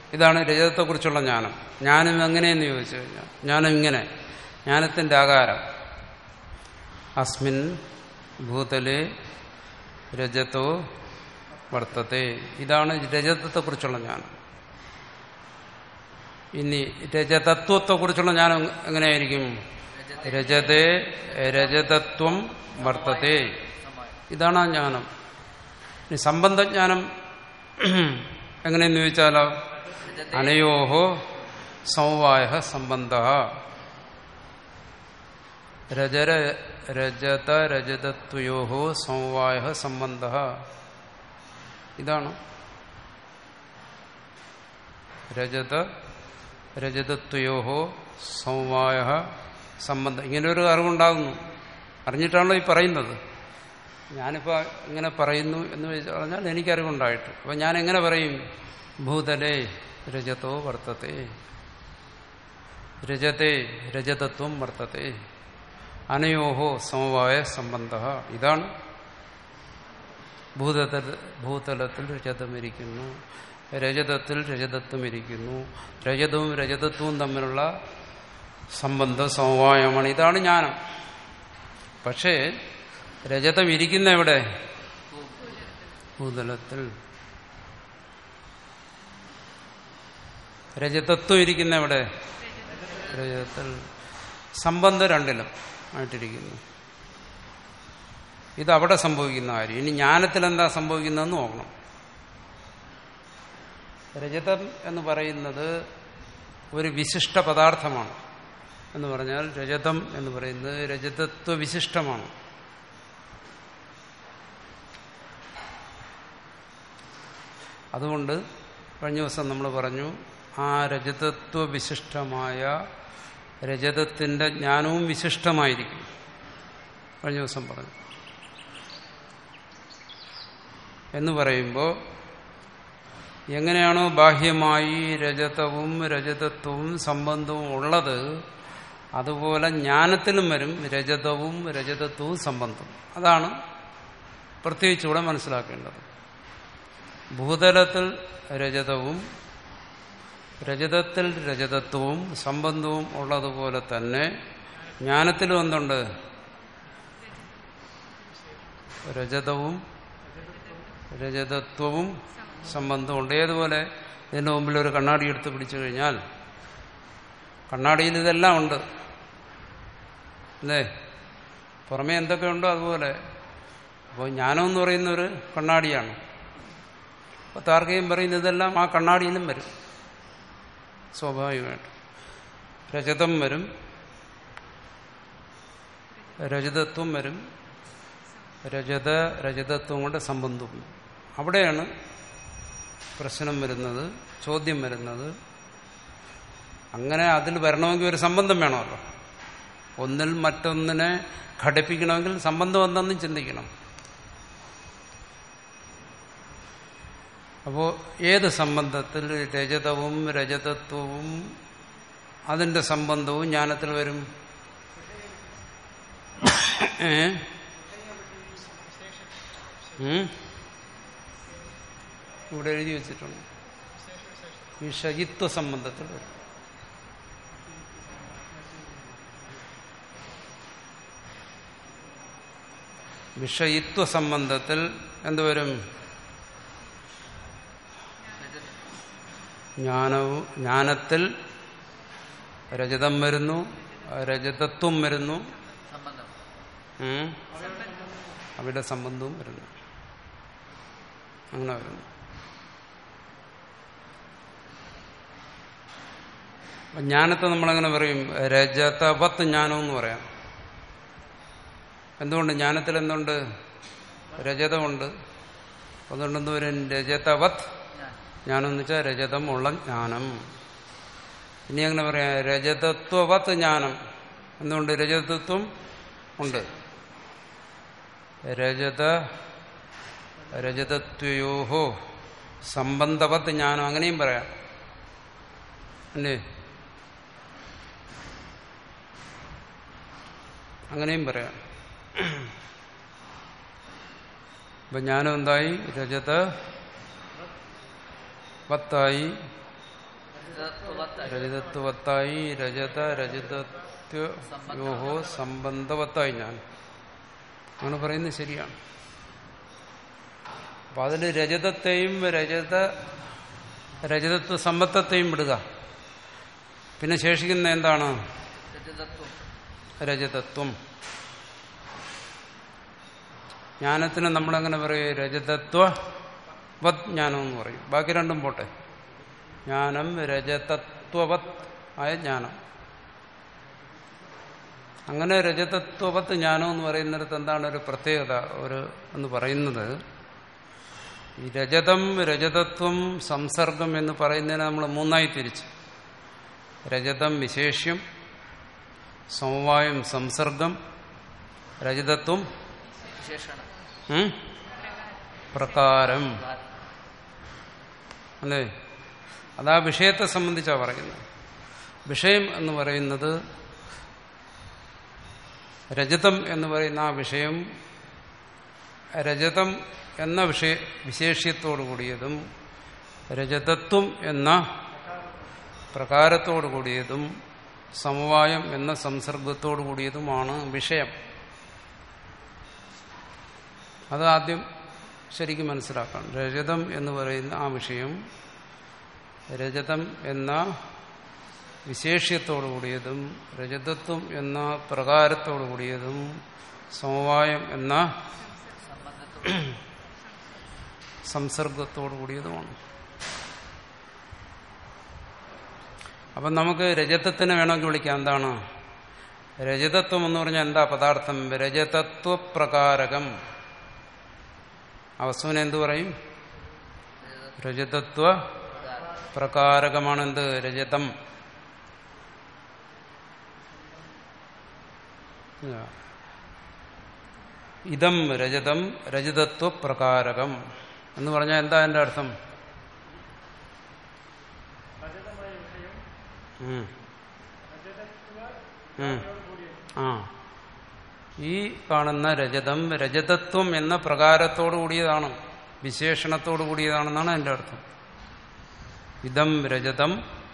ഇതാണ് രജതത്തെക്കുറിച്ചുള്ള ജ്ഞാനം. ജ്ഞാനം എങ്ങനെയെന്ന് ചോദിച്ചു കഴിഞ്ഞാൽ ജ്ഞാനം ഇങ്ങനെ, ജ്ഞാനത്തിന്റെ ആകാരം അസ്മിൻ ഭൂതലേ രജതോ വർത്തത്തെ. ഇതാണ് രജതത്തെക്കുറിച്ചുള്ള ജ്ഞാനം. ഇനി രജതത്വത്തെക്കുറിച്ചുള്ള ജ്ഞാനം എങ്ങനെയായിരിക്കും? രജതേ രജതത്വം വർത്തത്തെ. ഇതാണ് ആ ജ്ഞാനം. ഇനി സംബന്ധജ്ഞാനം എങ്ങനെയെന്ന് ചോദിച്ചാലോ അനയോഹോ സമവായ സംബന്ധ. രജര രജത രജതത്വയോഹോ സമവായ സംബന്ധ. ഇതാണ് രജത രജതത്വയോഹോ സമവായ സംബന്ധം. ഇങ്ങനെ ഒരു അറിവുണ്ടാകുന്നു. അറിഞ്ഞിട്ടാണല്ലോ ഈ പറയുന്നത്. ഞാനിപ്പോൾ ഇങ്ങനെ പറയുന്നു എന്ന് പറഞ്ഞാൽ എനിക്കറിവുണ്ടായിട്ട്. അപ്പം ഞാൻ എങ്ങനെ പറയും? ഭൂതലേ രജതോ വർത്തത്തെ, രജതേ രജതത്വം വർത്തത്തെ, അനയോഹോ സമവായ സംബന്ധ. ഇതാണ് ഭൂതല ഭൂതലത്തിൽ രജതമിരിക്കുന്നു, രജതത്തിൽ രജതത്വം ഇരിക്കുന്നു, രജതവും രജതത്വവും തമ്മിലുള്ള സംബന്ധ സമവായമാണ്. ഇതാണ് ജ്ഞാനം. പക്ഷേ രജതം ഇരിക്കുന്ന എവിടെ? ഭൂതലത്തിൽ. രജതത്വം ഇരിക്കുന്ന എവിടെ? രജതത്തിൽ. സംബന്ധം രണ്ടിലും ആയിട്ടിരിക്കുന്നു. ഇത് അവിടെ സംഭവിക്കുന്ന കാര്യം. ഇനി ജ്ഞാനത്തിൽ എന്താ സംഭവിക്കുന്നതെന്ന് നോക്കണം. രജതം എന്ന് പറയുന്നത് ഒരു വിശിഷ്ട പദാർത്ഥമാണ്. എന്ന് പറഞ്ഞാൽ രജതം എന്ന് പറയുന്നത് രജതത്വ വിശിഷ്ടമാണ്. അതുകൊണ്ട് കഴിഞ്ഞ ദിവസം നമ്മൾ പറഞ്ഞു, ആ രജതത്വ വിശിഷ്ടമായ രജതത്തിന്റെ ജ്ഞാനവും വിശിഷ്ടമായിരിക്കും. കഴിഞ്ഞ ദിവസം പറഞ്ഞു. എന്ന് പറയുമ്പോൾ എങ്ങനെയാണോ ബാഹ്യമായി രജതവും രജതത്വവും സംബന്ധവും ഉള്ളത്, അതുപോലെ ജ്ഞാനത്തിലും വരും രജതവും രജതത്വവും സംബന്ധവും. അതാണ് പ്രത്യേകിച്ചുകൂടെ മനസ്സിലാക്കേണ്ടത്. ഭൂതലത്തിൽ രജതവും രജതത്തിൽ രജതത്വവും സംബന്ധവും ഉള്ളതുപോലെ തന്നെ ജ്ഞാനത്തിലും എന്തുണ്ട്? രജതവും രജതത്വവും സംബന്ധമുണ്ട്. ഏതുപോലെ ഇതിന്റെ മുമ്പിൽ ഒരു കണ്ണാടി എടുത്ത് പിടിച്ചു കഴിഞ്ഞാൽ കണ്ണാടിയിൽ ഇതെല്ലാം ഉണ്ട് അല്ലേ? പുറമേ എന്തൊക്കെയുണ്ടോ അതുപോലെ. അപ്പോൾ ജ്ഞാനം എന്ന് പറയുന്ന ഒരു കണ്ണാടിയാണ്. അപ്പോൾ താർക്കികം പറയുന്ന ഇതെല്ലാം ആ കണ്ണാടിയിലും വരും സ്വാഭാവികമായിട്ട്. രജതം വരും, രജതത്വം വരും, രജത രജതത്വം കൊണ്ട് സംബന്ധവും. അവിടെയാണ് പ്രശ്നം വരുന്നത്, ചോദ്യം വരുന്നത്. അങ്ങനെ അതിൽ വരണമെങ്കിൽ ഒരു സംബന്ധം വേണമല്ലോ. ഒന്നിൽ മറ്റൊന്നിനെ ഘടിപ്പിക്കണമെങ്കിൽ സംബന്ധം എന്തെന്ന് ചിന്തിക്കണം. അപ്പോൾ ഏത് സംബന്ധത്തിൽ രജതവും രജതത്വവും അതിന്റെ സംബന്ധവും ജ്ഞാനത്തിൽ വരും? ഏ ഇവിടെ എഴുതി വെച്ചിട്ടുണ്ട്. വിഷയിത്വ സംബന്ധത്തിൽ വരും. വിഷയിത്വ സംബന്ധത്തിൽ എന്തുവരും? ജ്ഞാനവും ജ്ഞാനത്തിൽ രജതം വരുന്നു, രജതത്വം വരുന്നു, അവിടെ സംബന്ധവും വരുന്നു. അങ്ങനെ വരുന്നു. ജ്ഞാനത്തെ നമ്മളെങ്ങനെ പറയും? രജതവത്ത് ജ്ഞാനം എന്ന് പറയാം. എന്തുകൊണ്ട്? ജ്ഞാനത്തിൽ എന്തുണ്ട്? രജതമുണ്ട്. അതുകൊണ്ട് എന്ത് വരും? രജതവത് ജ്ഞാനം എന്ന് വെച്ചാൽ രജതമുള്ള ജ്ഞാനം. ഇനി അങ്ങനെ പറയാം രജതത്വവത് ജ്ഞാനം. എന്തുകൊണ്ട്? രജതത്വം ഉണ്ട്. രജത രജതത്വയോഹോ സംബന്ധവത് ജ്ഞാനം, അങ്ങനെയും പറയാം അല്ലേ? അങ്ങനെയും പറയാം. ഇപ്പൊ ജ്ഞാനം എന്തായി? രജത വത്തായി, രജതത്വത്തായി രജത രജതത്വയോഹോ സംബന്ധവത്തായി ഞാൻ അങ്ങനെ പറയുന്നത് ശരിയാണ്. അപ്പൊ അതിൽ രജതത്തെയും രജത രജതത്വ സമ്പത്തത്തെയും വിടുക. പിന്നെ ശേഷിക്കുന്ന എന്താണ്? രജതത്വം. ജ്ഞാനത്തിന് നമ്മളെങ്ങനെ പറയും? രജതത്വവത് ജ്ഞാനം എന്ന് പറയും. ബാക്കി രണ്ടും പോട്ടെ. ജ്ഞാനം രജതത്വവത് ആയ ജ്ഞാനം. അങ്ങനെ രജതത്വവത് ജ്ഞാനം എന്ന് പറയുന്നിടത്ത് എന്താണ് ഒരു പ്രത്യേകത ഒരു എന്ന് പറയുന്നത്? ഈ രജതം രജതത്വം സംസർഗം എന്ന് പറയുന്നതിനെ നമ്മൾ മൂന്നായി തിരിച്ചു. രജതം വിശേഷ്യം, സമവായം സംസർഗം, രജതത്വം പ്രകാരം. അല്ലേ? അതാ വിഷയത്തെ സംബന്ധിച്ചാ പറയുന്നത്. വിഷയം എന്ന് പറയുന്നത് രജതം എന്ന് പറയുന്ന ആ വിഷയം രജതം എന്ന വിഷയ വിശേഷ്യത്തോടു കൂടിയതും രജതത്വം എന്ന പ്രകാരത്തോടു കൂടിയതും സമവായം എന്ന സംസർഗത്തോടു കൂടിയതുമാണ് വിഷയം. അത് ആദ്യം ശരിക്കും മനസ്സിലാക്കണം. രജതം എന്ന് പറയുന്ന ആ വിഷയം രജതം എന്ന വിശേഷ്യത്തോടു കൂടിയതും രജതത്വം എന്ന പ്രകാരത്തോടു കൂടിയതും സമവായം എന്ന സംസർഗത്തോടു കൂടിയതുമാണ്. അപ്പം നമുക്ക് രജതത്തിനെ വേണമെങ്കിൽ വിളിക്കാം. എന്താണ് രജതത്വം എന്ന് പറഞ്ഞാൽ? എന്താ പദാർത്ഥം? രജതത്വപ്രകാരകം. ആ വസ്തുവിനെ എന്തു പറയും? രജതത്വ പ്രകാരകമാണ്. എന്ത്? രജതം. ഇതം രജതം രജതത്വപ്രകാരകം എന്ന് പറഞ്ഞാൽ എന്താ എന്റെ അർത്ഥം? ആ ഈ കാണുന്ന രജതം രജതത്വം എന്ന പ്രകാരത്തോടു കൂടിയതാണ്, വിശേഷണത്തോടു കൂടിയതാണെന്നാണ് എന്റെ അർത്ഥം. ഇതം രജതം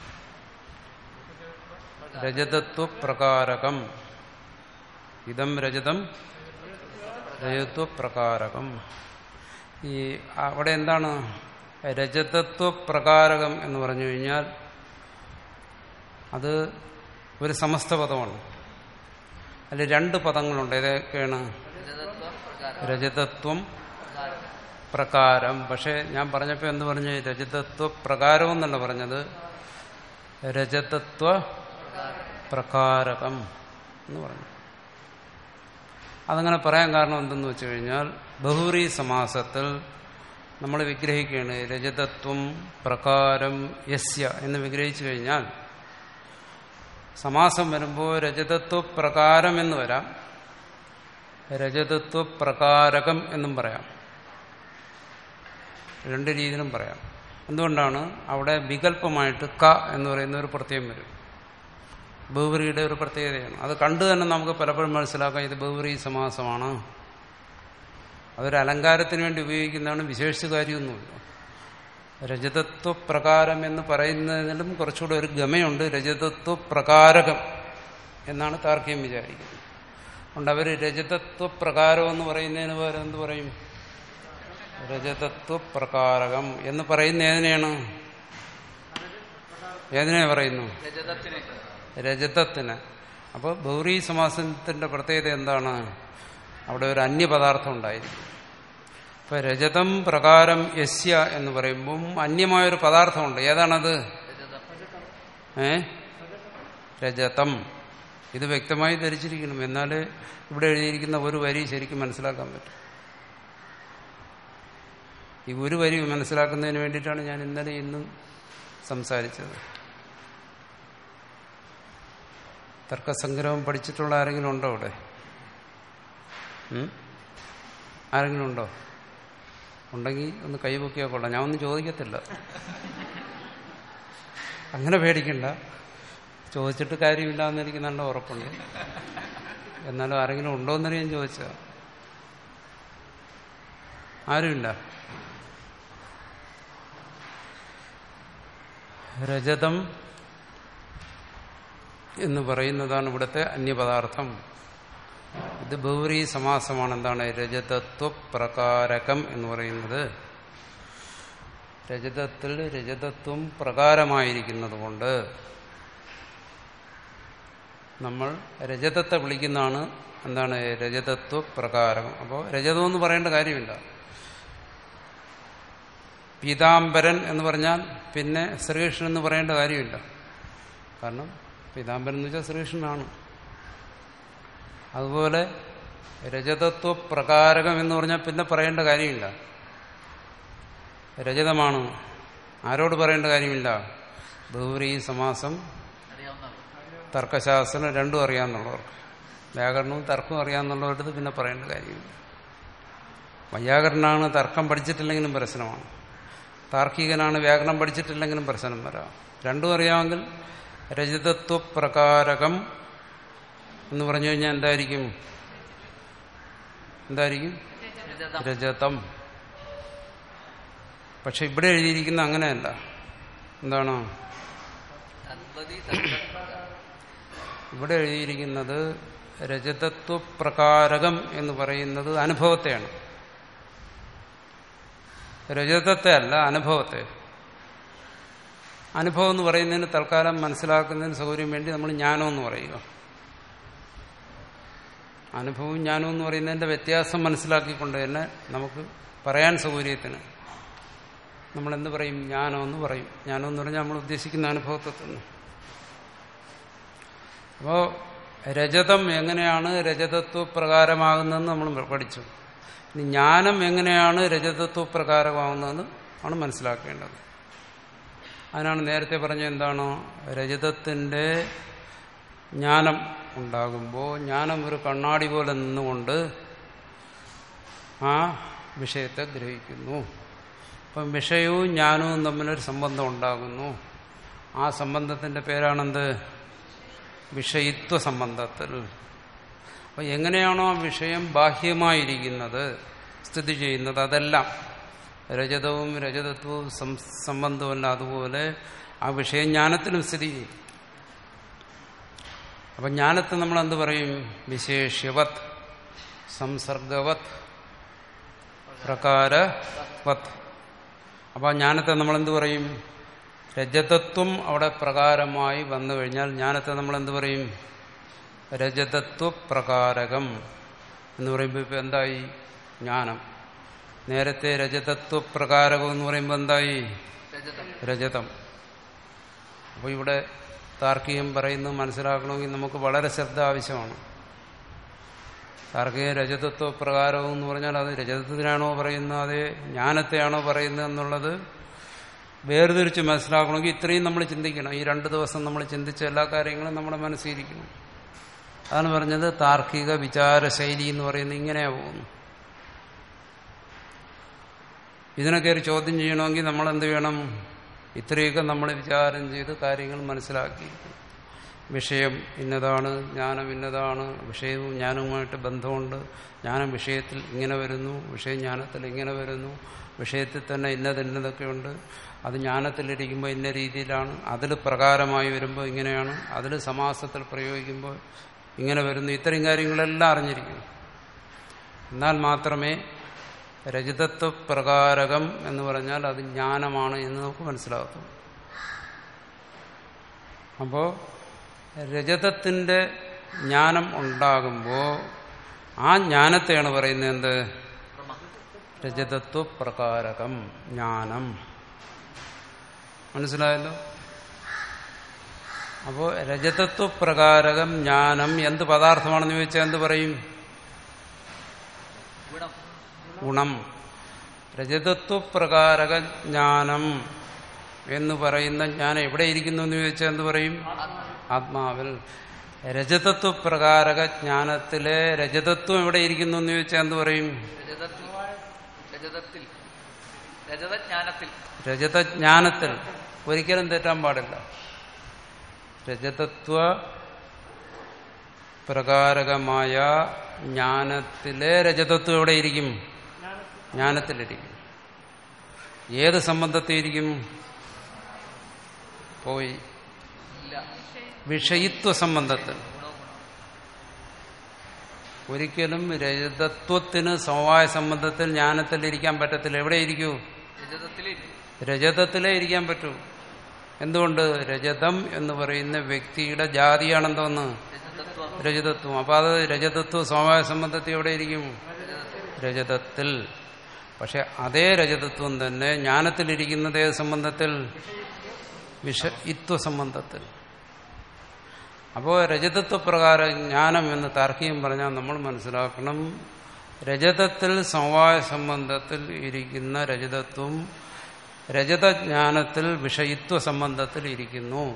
രജതത്വപ്രകാരകം. ഇതം രജതം രജതത്വപ്രകാരകം. ഈ അവിടെ എന്താണ് രജതത്വപ്രകാരകം എന്ന് പറഞ്ഞു കഴിഞ്ഞാൽ അത് ഒരു സമസ്ത പദമാണ്. അതിൽ രണ്ട് പദങ്ങളുണ്ട്. ഏതൊക്കെയാണ്? രജതത്വം പ്രകാരം. പക്ഷെ ഞാൻ പറഞ്ഞപ്പോൾ എന്ത് പറഞ്ഞു? രജതത്വ പ്രകാരം എന്നല്ല പറഞ്ഞത്, രജതത്വ പ്രകാരകം എന്ന് പറഞ്ഞു. അതങ്ങനെ പറയാൻ കാരണം എന്തെന്ന് വെച്ചു കഴിഞ്ഞാൽ ബഹുവ്രീ സമാസത്തിൽ നമ്മൾ വിഗ്രഹിക്കുകയാണ് രജതത്വം പ്രകാരം യസ്യ എന്ന് വിഗ്രഹിച്ചു കഴിഞ്ഞാൽ സമാസം വരുമ്പോൾ രജതത്വ പ്രകാരം എന്ന് വരാം, രജതത്വ പ്രകാരകം എന്നും പറയാം. രണ്ട് രീതിയിലും പറയാം. എന്തുകൊണ്ടാണ്? അവിടെ വികല്പമായിട്ട് ക എന്ന് പറയുന്ന ഒരു പ്രത്യയം വരും. ബഹുവ്രീയുടെ ഒരു പ്രത്യേകതയാണ്. അത് കണ്ടു തന്നെ നമുക്ക് പലപ്പോഴും മനസ്സിലാക്കാം ഇത് ബഹുവ്രീ സമാസമാണ്. അതൊരു അലങ്കാരത്തിന് വേണ്ടി ഉപയോഗിക്കുന്നതാണ്, വിശേഷിച്ച കാര്യമൊന്നുമില്ല. രജതത്വ പ്രകാരം എന്ന് പറയുന്നതിലും കുറച്ചുകൂടെ ഒരു ഗമയുണ്ട്. രജതത്വ പ്രകാരകം എന്നാണ് താർക്കികം വിചാരിക്കുന്നത്. അതുകൊണ്ട് അവർ രജതത്വ പ്രകാരം എന്ന് പറയുന്നതിന് പകരം എന്ത് പറയും? രജതത്വ പ്രകാരകം എന്ന് പറയുന്ന ഏതിനെയാണ്? ഏതിനെ പറയുന്നു? രജതത്തിന്. അപ്പോൾ ബഹുവ്രീ സമാസത്തിന്റെ പ്രത്യേകത എന്താണ്? അവിടെ ഒരു അന്യപദാർത്ഥം ഉണ്ടായിരിക്കും. ഇപ്പൊ രജതം പ്രകാരം യസ്യ എന്ന് പറയുമ്പം അന്യമായൊരു പദാർത്ഥമുണ്ട്. ഏതാണത്? ഏ രജതം. ഇത് വ്യക്തമായി ധരിച്ചിരിക്കണം. എന്നാലേ ഇവിടെ എഴുതിയിരിക്കുന്ന ഒരു വരി ശരിക്കും മനസ്സിലാക്കാൻ പറ്റും. ഈ ഒരു വരി മനസ്സിലാക്കുന്നതിന് വേണ്ടിയിട്ടാണ് ഞാൻ ഇന്നലെ ഇന്നും സംസാരിച്ചത്. തർക്കസംഗ്രഹം പഠിച്ചിട്ടുള്ള ആരെങ്കിലും ഉണ്ടോ ഇവിടെ? ആരെങ്കിലും ഉണ്ടോ? ഉണ്ടെങ്കിൽ ഒന്ന് കൈപൊക്കിയാൽ കൊള്ളാം. ഞാൻ ഒന്നും ചോദിക്കത്തില്ല, അങ്ങനെ പേടിക്കണ്ട. ചോദിച്ചിട്ട് കാര്യമില്ല എന്നെനിക്ക് നല്ല ഉറപ്പുണ്ട്. എന്നാലും ആരെങ്കിലും ഉണ്ടോ എന്നറിയാൻ ചോദിച്ചാ. ആരുമില്ല. രജതം എന്ന് പറയുന്നതാണ് ഇവിടുത്തെ അന്യപദാർത്ഥം. ഇത് ബഹുവ്രീ സമാസമാണ്. എന്താണ് രജതത്വ പ്രകാരകം എന്ന് പറയുന്നത്? രജതത്തിൽ രജതത്വം പ്രകാരമായിരിക്കുന്നത് കൊണ്ട് നമ്മൾ രജതത്തെ വിളിക്കുന്നതാണ് എന്താണ് രജതത്വ പ്രകാരം. അപ്പോൾ രജതം എന്ന് പറയേണ്ട കാര്യമില്ല. പീതാംബരൻ എന്ന് പറഞ്ഞാൽ പിന്നെ ശ്രീകൃഷ്ണൻ എന്ന് പറയേണ്ട കാര്യമില്ല. കാരണം പീതാംബരൻ എന്ന് വെച്ചാൽ ശ്രീകൃഷ്ണനാണ്. അതുപോലെ രജതത്വ പ്രകാരകം എന്ന് പറഞ്ഞാൽ പിന്നെ പറയേണ്ട കാര്യമില്ല. രജതമാണ്, ആരോട് പറയേണ്ട കാര്യമില്ല? ബഹുവ്രീ സമാസം തർക്കശാസ്ത്രം രണ്ടും അറിയാമെന്നുള്ളവർക്ക്, വ്യാകരണവും തർക്കവും അറിയാമെന്നുള്ളവർക്ക് പിന്നെ പറയേണ്ട കാര്യമില്ല. വൈയാകരണനാണ് തർക്കം പഠിച്ചിട്ടില്ലെങ്കിലും പ്രശ്നമാണ്, താർക്കികനാണ് വ്യാകരണം പഠിച്ചിട്ടില്ലെങ്കിലും പ്രശ്നം വരാം. രണ്ടും അറിയാമെങ്കിൽ രജതത്വ പ്രകാരകം എന്ന് പറഞ്ഞു കഴിഞ്ഞാൽ എന്തായിരിക്കും? എന്തായിരിക്കും? രജതം. പക്ഷെ ഇവിടെ എഴുതിയിരിക്കുന്ന അങ്ങനെയല്ല. എന്താണ് ഇവിടെ എഴുതിയിരിക്കുന്നത്? രജതത്വ പ്രകാരകം എന്ന് പറയുന്നത് അനുഭവത്തെയാണ്, രജതത്തെ അല്ല, അനുഭവത്തെ. അനുഭവം എന്ന് പറയുന്നതിന് തൽക്കാലം മനസ്സിലാക്കുന്നതിന് സൗകര്യം വേണ്ടി നമ്മൾ ജ്ഞാനം എന്ന് പറയുക. അനുഭവവും ജ്ഞാനം എന്ന് പറയുന്നതിന്റെ വ്യത്യാസം മനസ്സിലാക്കിക്കൊണ്ട് തന്നെ നമുക്ക് പറയാൻ സൗകര്യത്തിന് നമ്മളെന്ത് പറയും? ജ്ഞാനം എന്ന് പറയും. ജ്ഞാനം എന്ന് പറഞ്ഞാൽ നമ്മൾ ഉദ്ദേശിക്കുന്ന അനുഭവത്തെ തന്നെ. അപ്പോൾ രജതം എങ്ങനെയാണ് രജതത്വ പ്രകാരമാകുന്നതെന്ന് നമ്മൾ പഠിച്ചു. ഇനി ജ്ഞാനം എങ്ങനെയാണ് രജതത്വ പ്രകാരമാകുന്നതെന്ന് ആണ് മനസ്സിലാക്കേണ്ടത്. അതിനാണ് നേരത്തെ പറഞ്ഞ എന്താണോ രജതത്തിന്റെ ജ്ഞാനം ഉണ്ടാകുമ്പോൾ ജ്ഞാനം ഒരു കണ്ണാടി പോലെ നിന്നുകൊണ്ട് ആ വിഷയത്തെ ഗ്രഹിക്കുന്നു. അപ്പം വിഷയവും ജ്ഞാനവും തമ്മിലൊരു സംബന്ധം ഉണ്ടാകുന്നു. ആ സംബന്ധത്തിന്റെ പേരാണെന്ത്? വിഷയിത്വ സംബന്ധത്തിൽ. അപ്പൊ എങ്ങനെയാണോ ആ വിഷയം ബാഹ്യമായിരിക്കുന്നത്, സ്ഥിതി ചെയ്യുന്നത്, അതെല്ലാം രജതവും രജതത്വവും സംബന്ധമല്ല, അതുപോലെ ആ വിഷയം ജ്ഞാനത്തിലും സ്ഥിതി ചെയ്യും. അപ്പൊ ജ്ഞാനത്തെ നമ്മൾ എന്ത് പറയും? വിശേഷ്യവത്, സംസർഗവത്, പ്രകാരവത്. അപ്പൊ ആ ജ്ഞാനത്തെ നമ്മൾ എന്ത് പറയും? രജതത്വം അവിടെ പ്രകാരമായി വന്നു കഴിഞ്ഞാൽ ജ്ഞാനത്തെ നമ്മൾ എന്ത് പറയും? രജതത്വ പ്രകാരകം എന്ന് പറയുമ്പോൾ ഇപ്പൊ എന്തായി? ജ്ഞാനം. നേരത്തെ രജതത്വ പ്രകാരകം എന്ന് പറയുമ്പോൾ എന്തായി? രജതം. അപ്പോൾ ഇവിടെ താർക്കികം പറയുന്നത് മനസ്സിലാക്കണമെങ്കിൽ നമുക്ക് വളരെ ശ്രദ്ധ ആവശ്യമാണ്. താർക്കിക രജതത്വ പ്രകാരം എന്ന് പറഞ്ഞാൽ അത് രജതത്തിനാണോ പറയുന്നത്, അതേ ജ്ഞാനത്തെയാണോ പറയുന്നത് എന്നുള്ളത് വേർതിരിച്ച് മനസ്സിലാക്കണമെങ്കിൽ ഇത്രയും നമ്മൾ ചിന്തിക്കണം. ഈ രണ്ടു ദിവസം നമ്മൾ ചിന്തിച്ച എല്ലാ കാര്യങ്ങളും നമ്മുടെ മനസ്സിലിരിക്കണം. അതാണ് പറഞ്ഞത് താർക്കിക വിചാരശൈലി എന്ന് പറയുന്നത് ഇങ്ങനെയാ പോകുന്നു. ഇതിനൊക്കെ ഒരു ചോദ്യം ചെയ്യണമെങ്കിൽ നമ്മൾ എന്ത് വേണം? ഇത്രയൊക്കെ നമ്മൾ വിചാരം ചെയ്ത് കാര്യങ്ങൾ മനസ്സിലാക്കിയിരിക്കണം. വിഷയം ഇന്നതാണ്, ജ്ഞാനം ഇന്നതാണ്, വിഷയവും ജ്ഞാനവുമായിട്ട് ബന്ധമുണ്ട്, ജ്ഞാനം വിഷയത്തിൽ ഇങ്ങനെ വരുന്നു, വിഷയം ജ്ഞാനത്തിൽ ഇങ്ങനെ വരുന്നു, വിഷയത്തിൽ തന്നെ ഇന്നത് ഇന്നതൊക്കെയുണ്ട്, അത് ജ്ഞാനത്തിലിരിക്കുമ്പോൾ ഇന്ന രീതിയിലാണ്, അതിൽ പ്രകാരമായി വരുമ്പോൾ ഇങ്ങനെയാണ്, അതിൽ സമാസത്തിൽ പ്രയോഗിക്കുമ്പോൾ ഇങ്ങനെ വരുന്നു. ഇത്രയും കാര്യങ്ങളെല്ലാം അറിഞ്ഞിരിക്കണം. എന്നാൽ മാത്രമേ രജതത്വ പ്രകാരകം എന്ന് പറഞ്ഞാൽ അത് ജ്ഞാനമാണ് എന്ന് നമുക്ക് മനസ്സിലാകത്തുള്ളൂ. അപ്പോൾ രജതത്തിന്റെ ജ്ഞാനം ഉണ്ടാകുമ്പോൾ ആ ജ്ഞാനത്തെയാണ് പറയുന്നത് എന്ത്? രജതത്വ പ്രകാരകം ജ്ഞാനം. മനസ്സിലായല്ലോ? അപ്പോൾ രജതത്വ പ്രകാരകം ജ്ഞാനം എന്ത് പദാർത്ഥമാണെന്ന് ചോദിച്ചാൽ എന്ത് പറയും? ഗുണം. രജതത്വ പ്രകാരക ജ്ഞാനം എന്ന് പറയുന്ന ജ്ഞാനം എവിടെ ഇരിക്കുന്നു എന്ന് ചോദിച്ചാൽ എന്ത് പറയും? ആത്മാവിൽ. രജതത്വ പ്രകാരക ജ്ഞാനത്തിലെ രജതത്വം എവിടെ ഇരിക്കുന്നു എന്ന് ചോദിച്ചാൽ എന്ത് പറയും? രജതജ്ഞാനത്തിൽ. ഒരിക്കലും തെറ്റാൻ പാടില്ല. രജതത്വ പ്രകാരകമായ ജ്ഞാനത്തിലെ രജതത്വം എവിടെയിരിക്കും? ജ്ഞാനത്തിലിരിക്കും. ഏത് സംബന്ധത്തിലിരിക്കും? പോയി. വിഷയിത്വ സംബന്ധത്തിൽ ഒരിക്കലും രജതത്വത്തിന് സമവായ സംബന്ധത്തിൽ ജ്ഞാനത്തിൽ ഇരിക്കാൻ പറ്റത്തില്ല. എവിടെ ഇരിക്കൂ? രജതത്തിലേ ഇരിക്കാൻ പറ്റൂ. എന്തുകൊണ്ട്? രജതം എന്ന് പറയുന്ന വ്യക്തിയുടെ ജാതിയാണെന്തോന്ന്? രജതത്വം. അപ്പൊ അത് രജതത്വ സമവായ സംബന്ധത്തിൽ എവിടെ ഇരിക്കും? രജതത്തിൽ. പക്ഷെ അതേ രജതത്വം തന്നെ ജ്ഞാനത്തിലിരിക്കുന്നത് ഏത് സംബന്ധത്തിൽ? വിഷയിത്വ സംബന്ധത്തിൽ. അപ്പോൾ രജതത്വപ്രകാരം ജ്ഞാനം എന്ന് താർക്കികം പറഞ്ഞാൽ നമ്മൾ മനസ്സിലാക്കണം, രജതത്തിൽ സമവായ സംബന്ധത്തിൽ ഇരിക്കുന്ന രജതത്വം രജതജ്ഞാനത്തിൽ വിഷയിത്വ സംബന്ധത്തിൽ ഇരിക്കുന്നു.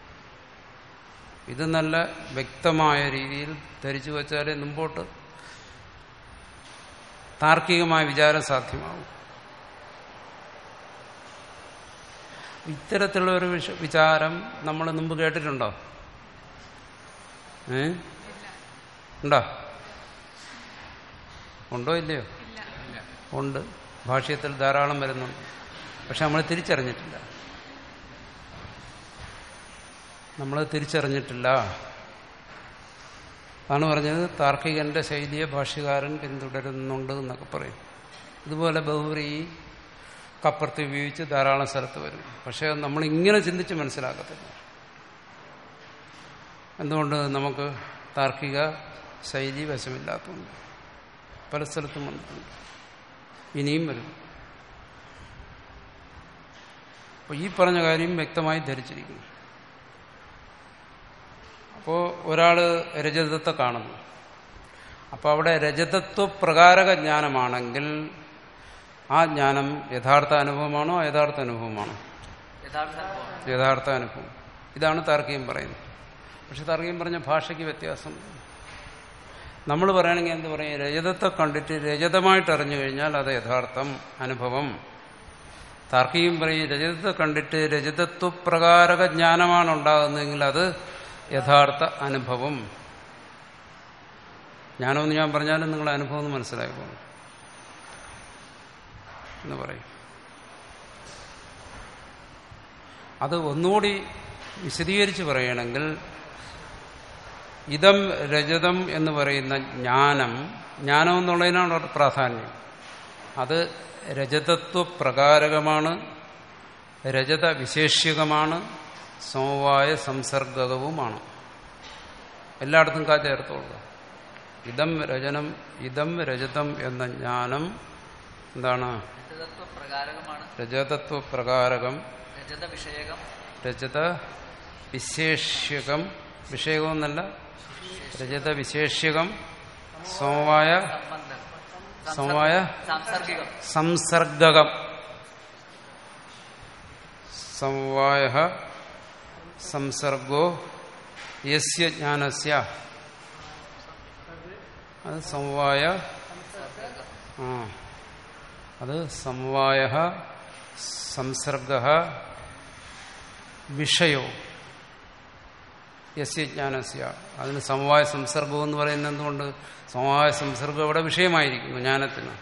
ഇത് നല്ല വ്യക്തമായ രീതിയിൽ ധരിച്ചു വച്ചാലേ മുമ്പോട്ട് താർക്കികമായ വിചാരം സാധ്യമാകും. ഇത്തരത്തിലുള്ള ഒരു വിചാരം നമ്മൾ മുമ്പ് കേട്ടിട്ടുണ്ടോ? ഏ ഉണ്ടോ? ഉണ്ടോ ഇല്ലയോ? ഉണ്ട്. ഭാഷ്യത്തിൽ ധാരാളം വരുന്നുണ്ട്. പക്ഷെ നമ്മൾ തിരിച്ചറിഞ്ഞിട്ടില്ല. നമ്മൾ തിരിച്ചറിഞ്ഞിട്ടില്ല. അതാണ് പറഞ്ഞത് താർക്കികന്റെ ശൈലിയെ ഭാഷ്യകാരൻ പിന്തുടരുന്നുണ്ട് എന്നൊക്കെ പറയും. ഇതുപോലെ ബഹുവരി കപ്പർത്തി ഉപയോഗിച്ച് ധാരാളം സ്ഥലത്ത് വരും. പക്ഷെ നമ്മൾ ഇങ്ങനെ ചിന്തിച്ച് മനസ്സിലാക്കത്തില്ല. എന്തുകൊണ്ട്? നമുക്ക് താർക്കിക ശൈലി വശമില്ലാത്തതുകൊണ്ട്. പല സ്ഥലത്തും വന്നിട്ടുണ്ട്, ഇനിയും വരും. അപ്പോൾ ഈ പറഞ്ഞ കാര്യം വ്യക്തമായി ധരിച്ചിരിക്കുന്നു. അപ്പോൾ ഒരാള് രജതത്തെ കാണുന്നു. അപ്പോൾ അവിടെ രജതത്വ പ്രകാരക ജ്ഞാനമാണെങ്കിൽ ആ ജ്ഞാനം യഥാർത്ഥ അനുഭവമാണോ യഥാർത്ഥ അനുഭവമാണോ? യഥാർത്ഥ അനുഭവം. ഇതാണ് താർക്കികം പറയുന്നത്. പക്ഷെ താർക്കികം പറഞ്ഞ ഭാഷയ്ക്ക് വ്യത്യാസം. നമ്മൾ പറയുകയാണെങ്കിൽ എന്ത് പറയും? രജതത്തെ കണ്ടിട്ട് രജതമായിട്ട് അറിഞ്ഞു കഴിഞ്ഞാൽ അത് യഥാർത്ഥം അനുഭവം. താർക്കികം പറയും രജതത്തെ കണ്ടിട്ട് രജതത്വപ്രകാരക ജ്ഞാനമാണ് ഉണ്ടാകുന്നതെങ്കിൽ അത് യഥാർത്ഥ അനുഭവം. ജ്ഞാനമെന്ന് ഞാൻ പറഞ്ഞാലും നിങ്ങളുടെ അനുഭവം എന്ന് മനസ്സിലായി പോകും എന്ന് പറയും. അത് ഒന്നുകൂടി വിശദീകരിച്ച് പറയുകയാണെങ്കിൽ ഇതം രജതം എന്ന് പറയുന്ന ജ്ഞാനം, ജ്ഞാനം എന്നുള്ളതിനാണ് പ്രാധാന്യം. അത് രജതത്വ പ്രകാരകമാണ്, രജത വിശേഷ്യകമാണ്, സമവായ സംസർഗകവുമാണ്. എല്ലായിടത്തും കാ ചേർത്തോളൂ. ഇതം രജനം ഇതം രജതം എന്ന ജ്ഞാനം എന്താണ്? രജതത്വ പ്രകാരകം, രജത വിശേഷ്യകം, വിഷയകം എന്നല്ല, രജത വിശേഷ്യകം, സമവായ സമവായ സംസർഗകം, സമവായ സംസർഗോ യസ്യ ജ്ഞാനസ്യ. അത് സമവായ ആ അത് സമവായ സംസർഗ വിഷയോ യസ്യ ജ്ഞാനസ്യ. അതിന് സമവായ സംസർഗം എന്ന് പറയുന്നത് എന്തുകൊണ്ട്? സമവായ സംസർഗം അവിടെ വിഷയമായിരിക്കുന്നു ജ്ഞാനത്തിന്.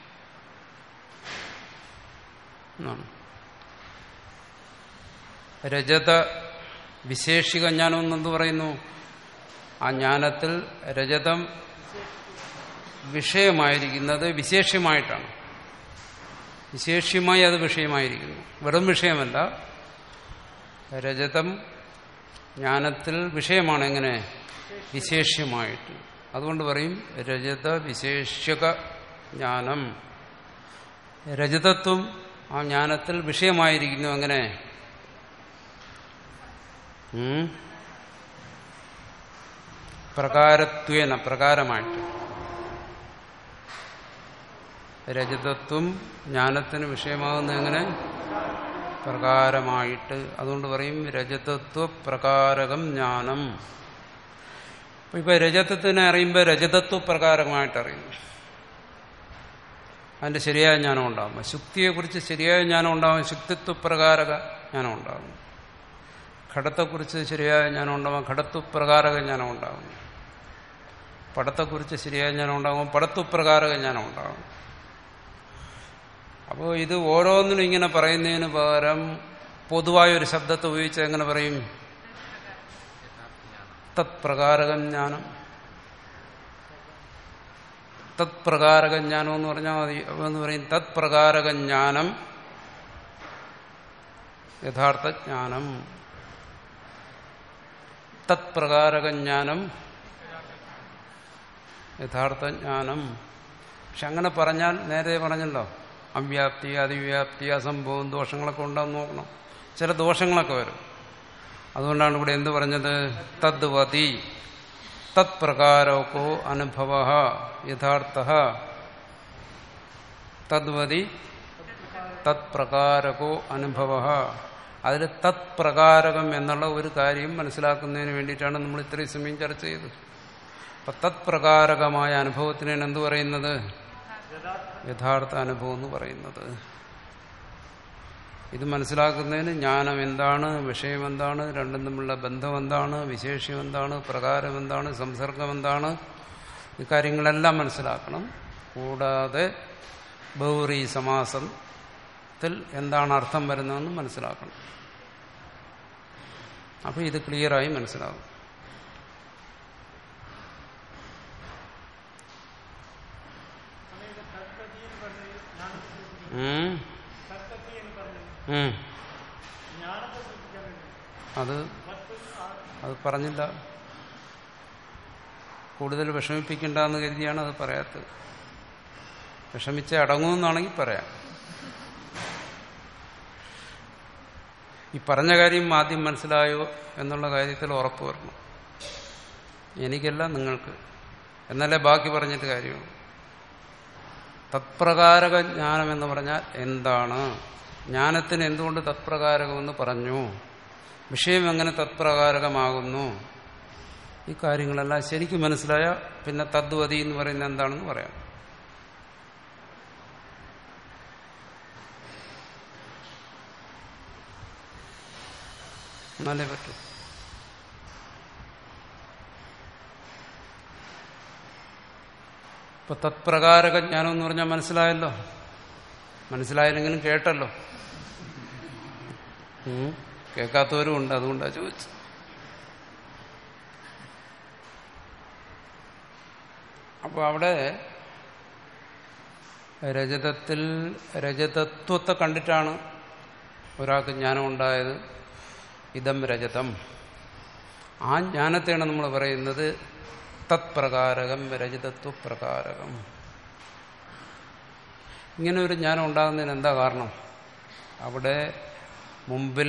രജത വിശേഷിക ജ്ഞാനം എന്നെന്ത് പറയുന്നു? ആ ജ്ഞാനത്തിൽ രജതം വിഷയമായിരിക്കുന്നത് വിശേഷ്യമായിട്ടാണ്. വിശേഷ്യമായി അത് വിഷയമായിരിക്കുന്നു, വെറും വിഷയമല്ല. രജതം ജ്ഞാനത്തിൽ വിഷയമാണ്. എങ്ങനെ? വിശേഷ്യമായിട്ട്. അതുകൊണ്ട് പറയും രജത വിശേഷ്യക ജ്ഞാനം. രജതത്വം ആ ജ്ഞാനത്തിൽ വിഷയമായിരിക്കുന്നു. എങ്ങനെ? പ്രകാരത്വേന, പ്രകാരമായിട്ട്. രജതത്വം ജ്ഞാനത്തിന് വിഷയമാകുന്നത് എങ്ങനെ? പ്രകാരമായിട്ട്. അതുകൊണ്ട് പറയും രജതത്വ പ്രകാരകം ജ്ഞാനം. ഇപ്പൊ രജതത്തിനെ അറിയുമ്പോൾ രജതത്വ പ്രകാരമായിട്ട് അറിയുന്നു. അതിന്റെ ശരിയായ ജ്ഞാനം ഉണ്ടാകും. ശുക്തിയെക്കുറിച്ച് ശരിയായ ജ്ഞാനം ഉണ്ടാകും, ശുക്തിത്വ പ്രകാരക ജ്ഞാനം ഉണ്ടാകും. ഘടത്തെക്കുറിച്ച് ശരിയായ ജ്ഞാനം ഉണ്ടാകും, ഘടത്വപ്രകാരക ജ്ഞാനം ഉണ്ടാകും. പടത്തെക്കുറിച്ച് ശരിയായ ജ്ഞാനം ഉണ്ടാകും, പടത്വപ്രകാരക ജ്ഞാനം ഉണ്ടാകും. അപ്പോൾ ഇത് ഓരോന്നിനും ഇങ്ങനെ പറയുന്നതിന് പകരം പൊതുവായൊരു ശബ്ദത്തെ ഉപയോഗിച്ച് എങ്ങനെ പറയും? തത്പ്രകാരകം ജ്ഞാനം. തത്പ്രകാരക ജ്ഞാനം എന്ന് പറഞ്ഞാൽ മതി. എന്ന് പറയും തത്പ്രകാരക ജ്ഞാനം യഥാർത്ഥ ജ്ഞാനം. തത്പ്രകാരക ജ്ഞാനം യഥാർത്ഥ ജ്ഞാനം. പക്ഷെ അങ്ങനെ പറഞ്ഞാൽ നേരെ പറഞ്ഞല്ലോ, അവ്യാപ്തി, അതിവ്യാപ്തി, അസംഭവം, ദോഷങ്ങളൊക്കെ ഉണ്ടാകുന്ന നോക്കണം. ചില ദോഷങ്ങളൊക്കെ വരും. അതുകൊണ്ടാണ് ഇവിടെ എന്ത് പറഞ്ഞത്? തദ്വതി തത്പ്രകാരകോ അനുഭവ യഥാർത്ഥ. തദ്വതി തത്പ്രകാരകോ അനുഭവ. അതിൽ തത്പ്രകാരകം എന്നുള്ള ഒരു കാര്യം മനസ്സിലാക്കുന്നതിന് വേണ്ടിയിട്ടാണ് നമ്മൾ ഇത്രയും സമയം ചർച്ച ചെയ്തത്. അപ്പൊ തത്പ്രകാരകമായ അനുഭവത്തിനാണ് എന്ത് പറയുന്നത്? യഥാർത്ഥ അനുഭവം എന്ന് പറയുന്നത്. ഇത് മനസ്സിലാക്കുന്നതിന് ജ്ഞാനം എന്താണ്, വിഷയം എന്താണ്, രണ്ടും തമ്മിലുള്ള ബന്ധം എന്താണ്, വിശേഷ്യം എന്താണ്, പ്രകാരം എന്താണ്, സംസർഗം എന്താണ്, ഈ കാര്യങ്ങളെല്ലാം മനസ്സിലാക്കണം. കൂടാതെ ബഹുറി സമാസത്തിൽ എന്താണ് അർത്ഥം വരുന്നതെന്ന് മനസ്സിലാക്കണം. അപ്പൊ ഇത് ക്ലിയറായി മനസ്സിലാകും. അത് അത് പറഞ്ഞില്ല. കൂടുതൽ വിഷമിപ്പിക്കണ്ടെന്ന് കരുതിയാണ് അത് പറയാത്തത്. വിഷമിച്ച് അടങ്ങുമെന്നാണെങ്കിൽ പറയാം. ഈ പറഞ്ഞ കാര്യം ആദ്യം മനസ്സിലായോ എന്നുള്ള കാര്യത്തിൽ ഉറപ്പ് വരണം. എനിക്കല്ല, നിങ്ങൾക്ക്. എന്നാലേ ബാക്കി പറഞ്ഞിട്ട് കാര്യമുള്ളൂ. തത്പ്രകാരക ജ്ഞാനം എന്ന് പറഞ്ഞാൽ എന്താണ്? ജ്ഞാനത്തിന് എന്തുകൊണ്ട് തത്പ്രകാരകമെന്ന് പറഞ്ഞു? വിഷയം എങ്ങനെ തത്പ്രകാരകമാകുന്നു? ഈ കാര്യങ്ങളെല്ലാം ശരിക്കും മനസ്സിലായ പിന്നെ തദ്വതി എന്ന് പറയുന്നത് എന്താണെന്ന് പറയാം. എന്നാലേ പറ്റൂ. ഇപ്പൊ തത്പ്രകാരക ജ്ഞാനം എന്ന് പറഞ്ഞാൽ മനസ്സിലായല്ലോ. മനസ്സിലായില്ലെങ്കിലും കേട്ടല്ലോ. കേൾക്കാത്തവരും ഉണ്ട്, അതുകൊണ്ടാണ് ചോദിച്ചത്. അപ്പൊ അവിടെ രജതത്തിൽ രജതത്വത്തെ കണ്ടിട്ടാണ് ഒരാൾക്ക് ജ്ഞാനം ഉണ്ടായത്. ഇതം രജതം. ആ ജ്ഞാനത്തെയാണ് നമ്മൾ പറയുന്നത് തത്പ്രകാരകം, രജതത്വപ്രകാരകം. ഇങ്ങനെ ഒരു ജ്ഞാനം ഉണ്ടാകുന്നതിന് എന്താ കാരണം? അവിടെ മുമ്പിൽ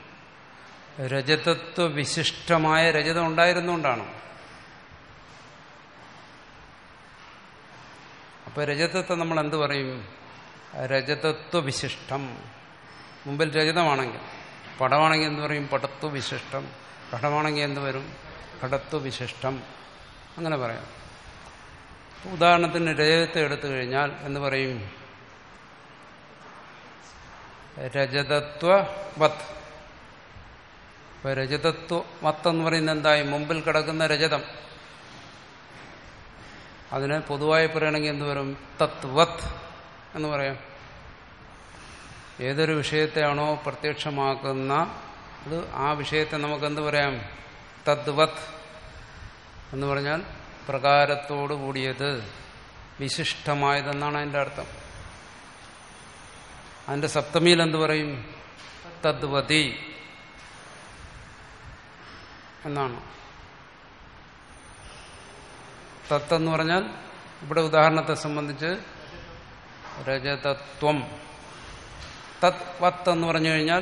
രജതത്വ വിശിഷ്ടമായ രജതം ഉണ്ടായിരുന്നുകൊണ്ടാണ്. അപ്പൊ രജതത്തെ നമ്മൾ എന്ത് പറയും? രജതത്വ വിശിഷ്ടം. മുമ്പിൽ രജതമാണെങ്കിൽ, പടമാണെങ്കിൽ എന്ത് പറയും? പടത്വ വിശിഷ്ടം. ഘടമാണെങ്കിൽ എന്ത് വരും? ഘടത്വ വിശിഷ്ടം. അങ്ങനെ പറയാം. ഉദാഹരണത്തിന് രജതത്തെ എടുത്തു കഴിഞ്ഞാൽ എന്ന് പറയും? രജതത്വവത്. ഇപ്പൊ രജതത്വവത്ത് എന്ന് പറയുന്നത് എന്തായി? മുമ്പിൽ കിടക്കുന്ന രജതം. അതിനെ പൊതുവായി പറയുകയാണെങ്കിൽ എന്ത് വരും? തത്വത് എന്ന് പറയാം. ഏതൊരു വിഷയത്തെയാണോ പ്രത്യക്ഷമാക്കുന്ന അത് ആ വിഷയത്തെ നമുക്കെന്ത് പറയാം? തദ്വത് എന്ന് പറഞ്ഞാൽ പ്രകാരത്തോടു കൂടിയത്, വിശിഷ്ടമായതെന്നാണ് അതിൻ്റെ അർത്ഥം. അതിന്റെ സപ്തമിയിൽ എന്ത് പറയും? തദ്വതി എന്നാണ്. തത്തെന്ന് പറഞ്ഞാൽ ഇവിടെ ഉദാഹരണത്തെ സംബന്ധിച്ച് രജതത്വം. തത് വത്ത് എന്ന് പറഞ്ഞു കഴിഞ്ഞാൽ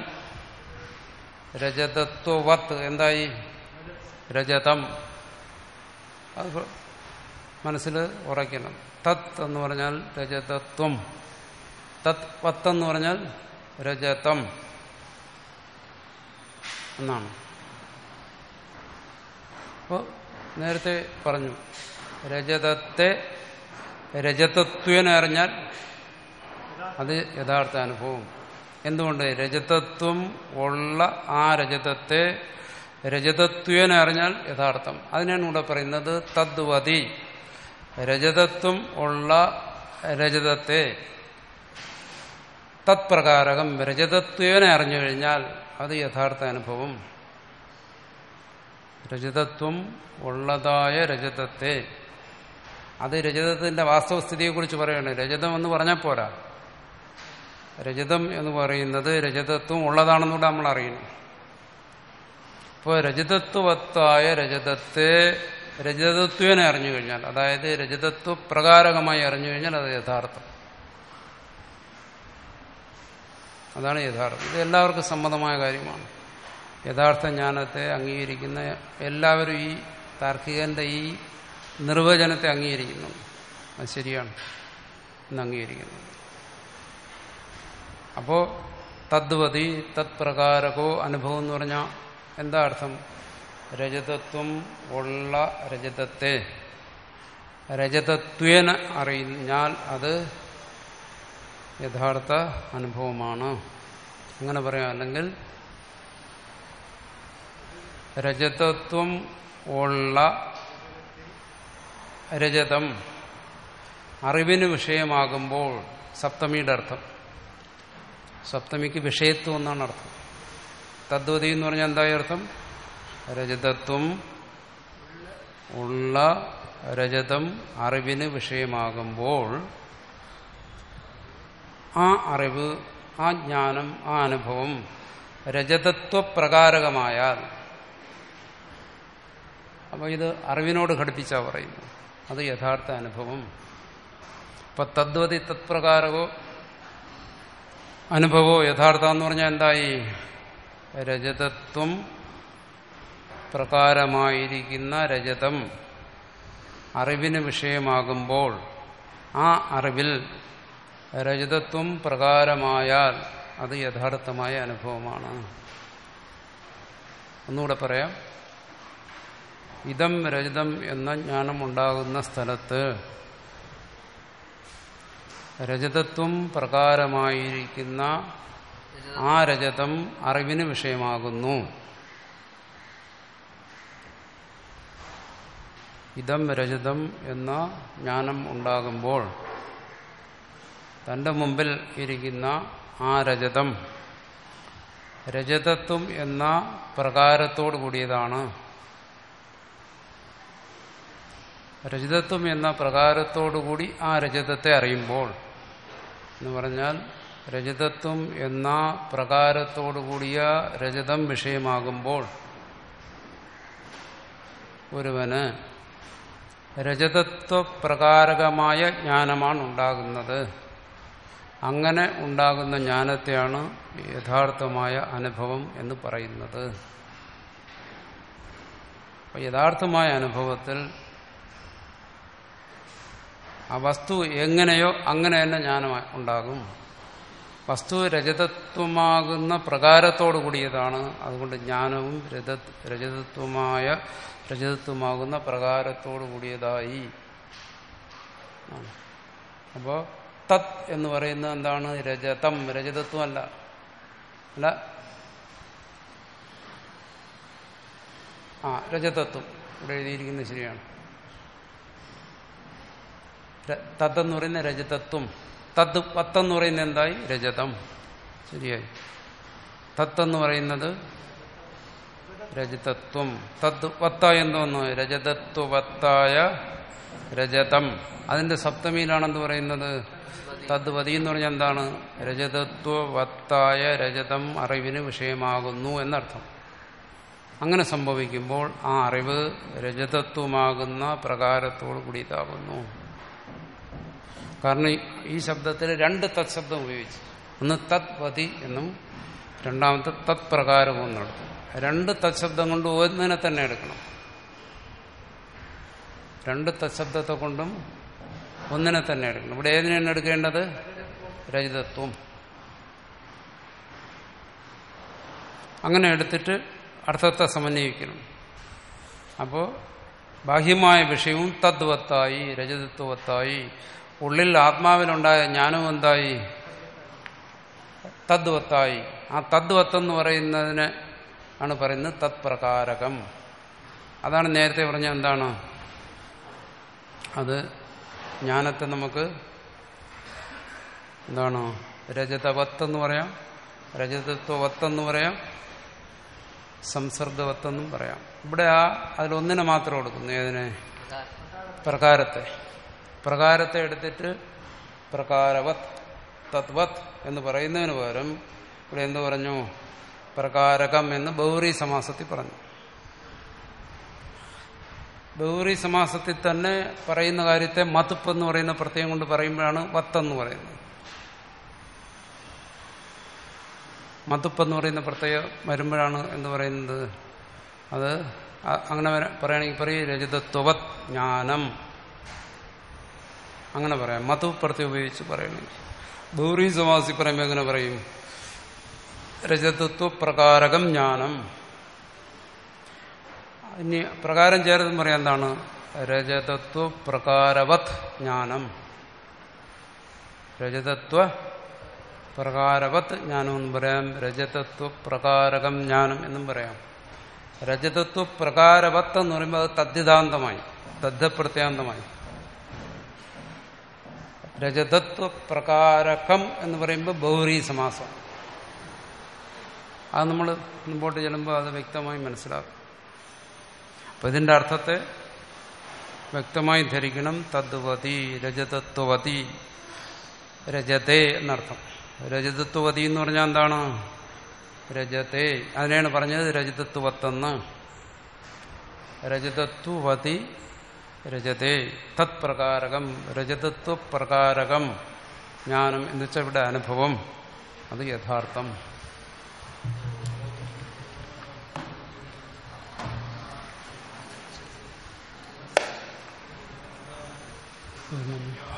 രജതത്വവത്ത് എന്തായി? രജതം. അത് മനസ്സിൽ ഉറയ്ക്കണം. തത് എന്ന് പറഞ്ഞാൽ രജതത്വം, തത് വത്ത് എന്ന് പറഞ്ഞാൽ രജതം എന്നാണ്. അപ്പോൾ നേരത്തെ പറഞ്ഞു രജതത്തെ രജതത്വേന അറിഞ്ഞാൽ അത് യഥാർത്ഥ അനുഭവം. എന്തുകൊണ്ട്? രജതത്വം ഉള്ള ആ രജതത്തെ രജതത്വേന അറിഞ്ഞാൽ യഥാർത്ഥം. അതിനാണ് ഇവിടെ പറയുന്നത് തദ്വതി. രജതത്വം ഉള്ള രജതത്തെ തത്പ്രകാരകം രജതത്വേന അറിഞ്ഞു കഴിഞ്ഞാൽ അത് യഥാർത്ഥ അനുഭവം. രജതത്വം ഉള്ളതായ രജതത്തെ, അത് രജതത്തിന്റെ വാസ്തവസ്ഥിതിയെക്കുറിച്ച് പറയണേ. രജതം എന്ന് പറഞ്ഞാൽ പോരാ. രജതം എന്ന് പറയുന്നത് രജതത്വം ഉള്ളതാണെന്നൂടെ നമ്മൾ അറിയണം. ഇപ്പോൾ രജതത്വവത്തായ രജതത്തെ രജതത്വനെ അറിഞ്ഞു കഴിഞ്ഞാൽ, അതായത് രജതത്വ പ്രകാരകമായി അറിഞ്ഞു കഴിഞ്ഞാൽ അത് യഥാർത്ഥം. അതാണ് യഥാർത്ഥം. ഇത് എല്ലാവർക്കും സമ്മതമായ കാര്യമാണ്. യഥാർത്ഥ ജ്ഞാനത്തെ അംഗീകരിക്കുന്ന എല്ലാവരും ഈ താർക്കികന്റെ ഈ നിർവചനത്തെ അംഗീകരിക്കുന്നു. അത് ശരിയാണ് എന്ന് അംഗീകരിക്കുന്നു. അപ്പോ തദ്വതി തത്പ്രകാരകോ അനുഭവം എന്ന് പറഞ്ഞാൽ എന്താ അർത്ഥം? രജതത്വം ഉള്ള രജതത്തെ രജതത്വേന അറിഞ്ഞാൽ അത് യഥാർത്ഥ അനുഭവമാണ്. അങ്ങനെ പറയാം. അല്ലെങ്കിൽ രജതത്വം ഉള്ള രജതം അറിവിന് വിഷയമാകുമ്പോൾ, സപ്തമിയുടെ അർത്ഥം, സപ്തമിക്ക് വിഷയത്വം എന്നാണ് അർത്ഥം. തദ്വതി എന്ന് പറഞ്ഞാൽ എന്തായി അർത്ഥം? രജതത്വം ഉള്ള രജതം അറിവിന് വിഷയമാകുമ്പോൾ ആ അറിവ്, ആ ജ്ഞാനം, ആ അനുഭവം രജതത്വപ്രകാരകമായാൽ, അപ്പോൾ ഇത് അറിവിനോട് ഘടിപ്പിച്ചാ പറയുന്നു, അത് യഥാർത്ഥ അനുഭവം. ഇപ്പൊ തദ്വതി തത്പ്രകാരകോ അനുഭവോ യഥാർത്ഥ എന്ന് പറഞ്ഞാൽ എന്തായി? രജതത്വം പ്രകാരമായിരിക്കുന്ന രജതം അറിവിന് വിഷയമാകുമ്പോൾ ആ അറിവിൽ രജതത്വം പ്രകാരമായാൽ അത് യഥാർത്ഥമായ അനുഭവമാണ്. ഒന്നുകൂടെ പറയാം. ഇതം രജതം എന്ന ജ്ഞാനം ഉണ്ടാകുന്ന സ്ഥലത്ത് രജതത്വം പ്രകാരമായിരിക്കുന്ന ആ രജതം അറിവിന് വിഷയമാകുന്നു. ഇതം രജതം എന്ന ജ്ഞാനം ഉണ്ടാകുമ്പോൾ തന്റെ മുമ്പിൽ ഇരിക്കുന്ന ആ രജതം രജതത്വം എന്ന പ്രകാരത്തോടു കൂടിയതാണ്. രജതത്വം എന്ന പ്രകാരത്തോടുകൂടി ആ രജതത്തെ അറിയുമ്പോൾ എന്ന് പറഞ്ഞാൽ രജതത്വം എന്ന പ്രകാരത്തോടുകൂടിയ രജതം വിഷയമാകുമ്പോൾ ഒരുവന് രജതത്വപ്രകാരകമായ ജ്ഞാനമാണ് ഉണ്ടാകുന്നത്. അങ്ങനെ ഉണ്ടാകുന്ന ജ്ഞാനത്തെയാണ് യഥാർത്ഥമായ അനുഭവം എന്ന് പറയുന്നത്. യഥാർത്ഥമായ അനുഭവത്തിൽ ആ വസ്തു എങ്ങനെയോ അങ്ങനെ തന്നെ ജ്ഞാനം ഉണ്ടാകും. വസ്തു രജതത്വമാകുന്ന പ്രകാരത്തോടു കൂടിയതാണ്. അതുകൊണ്ട് ജ്ഞാനവും രജ രജതത്വമായ രജതത്വമാകുന്ന പ്രകാരത്തോടു കൂടിയതായി. അപ്പോ തത് എന്ന് പറയുന്നത് എന്താണ്? രജതം, രജതത്വമല്ല. അല്ല ആ രജതത്വം ഇവിടെ എഴുതിയിരിക്കുന്നത് ശരിയാണ്. തത്തെന്ന് പറയുന്ന രജതത്വം, തത് പത്തെന്ന് പറയുന്നത് എന്തായി? രജതം. ശരിയായി. തത്തെന്ന് പറയുന്നത് രജതത്വം. തത് വത്തായ എന്തോന്ന്? രജതത്വവത്തായ രജതം. അതിന്റെ സപ്തമിയിലാണെന്ന് പറയുന്നത് തദ്വതി എന്ന് പറഞ്ഞാൽ എന്താണ്? രജതത്വവത്തായ രജതം അറിവിന് വിഷയമാകുന്നു എന്നർത്ഥം. അങ്ങനെ സംഭവിക്കുമ്പോൾ ആ അറിവ് രജതത്വമാകുന്ന പ്രകാരത്തോടു കൂടിയതാകുന്നു. കാരണം ഈ ശബ്ദത്തിൽ രണ്ട് തത് ശബ്ദം ഉപയോഗിച്ചു. ഒന്ന് തദ്വതി എന്നും രണ്ടാമത്തെ തത് പ്രകാരവും എന്നെടുക്കും. രണ്ട് തത് ശബ്ദം കൊണ്ട് ഒന്നിനെ തന്നെ എടുക്കണം. രണ്ട് തത് ശബ്ദത്തെ കൊണ്ടും ഒന്നിനെ തന്നെ എടുക്കണം. ഇവിടെ ഏതിനാണ് എടുക്കേണ്ടത്? രജതത്വം. അങ്ങനെ എടുത്തിട്ട് അർത്ഥത്തെ സമന്വയിക്കണം. അപ്പോൾ ബാഹ്യമായ വിഷയവും തദ്വത്തായി, രജതത്വവത്തായി. ഉള്ളിൽ ആത്മാവിലുണ്ടായ ജ്ഞാനവും എന്തായി? തദ്വത്തായി. ആ തദ്വത്തെന്ന് പറയുന്നതിന് ആണ് പറയുന്നത് തത്പ്രകാരകം. അതാണ് നേരത്തെ പറഞ്ഞ എന്താണ്? അത് ജ്ഞാനത്തെ നമുക്ക് എന്താണ്? രജതവത്തെന്ന് പറയാം, രജതത്വവത്തെന്ന് പറയാം, സംസർഗവത്തെന്നും പറയാം. ഇവിടെ ആ അതിലൊന്നിനെ മാത്രം എടുക്കുന്നു. ഏതിനെ? പ്രകാരത്തെ. പ്രകാരത്തെ എടുത്തിട്ട് പ്രകാരവത് തദ്വത് എന്ന് പറയുന്നതിന് പകരം ഇവിടെ എന്ത് പറഞ്ഞു? പ്രകാരകം എന്ന് ബഹുവ്രീ സമാസത്തിൽ പറഞ്ഞു. ബഹുവ്രീ സമാസത്തിൽ തന്നെ പറയുന്ന കാര്യത്തെ മതുപ്പ് എന്ന് പറയുന്ന പ്രത്യയം കൊണ്ട് പറയുമ്പോഴാണ് വത്തെന്ന് പറയുന്നത്. മതുപ്പ് എന്ന് പറയുന്ന പ്രത്യയം വരുമ്പോഴാണ് എന്ന് പറയുന്നത്. അത് അങ്ങനെ പറയുകയാണെങ്കിൽ പറയും രജതത്വവത് ജ്ഞാനം, അങ്ങനെ പറയാം. മധു പ്രത്യം ഉപയോഗിച്ച് പറയണമെങ്കിൽ. ബഹുവ്രീ സമാസത്തിൽ പറയുമ്പോൾ എങ്ങനെ പറയും? രജതത്വ പ്രകാരകം ജ്ഞാനം. ഇനി പ്രകാരം ചേർന്ന് പറയാം എന്താണ്? രജതത്വ പ്രകാരവത് ജ്ഞാനം. രജതത്വ പ്രകാരവത് ജ്ഞാനം എന്നും പറയാം. രജതത്വ പ്രകാരകം ജ്ഞാനം എന്നും പറയാം. രജതത്വ പ്രകാരവത്ത് എന്ന് പറയുമ്പോൾ അത് തദ്ധിതാന്തമായി, തദ്ധ്യപ്രത്യാന്തമായി. രജതത്വ പ്രകാരകം എന്ന് പറയുമ്പോൾ ബഹുവ്രീ സമാസം. അത് നമ്മൾ മുമ്പോട്ട് ചെല്ലുമ്പോൾ അത് വ്യക്തമായി മനസ്സിലാക്കും. അപ്പൊ ഇതിന്റെ അർത്ഥത്തെ വ്യക്തമായി ധരിക്കണം. തദ്വതി രജതത്വവതി രജതേ എന്നർത്ഥം. രജതത്വവതി എന്ന് പറഞ്ഞാൽ എന്താണ്? രജതേ, അതിനെയാണ് പറഞ്ഞത് രജതത്വവത്തെന്ന്. രജതത്വവതി രജതേ തത്പ്രകാരകം രജതത്വ പ്രകാരകം ജ്ഞാനം എന്ന് വെച്ചാൽ ഇവിടെ അനുഭവം, അത് യഥാർത്ഥം. Mm-hmm.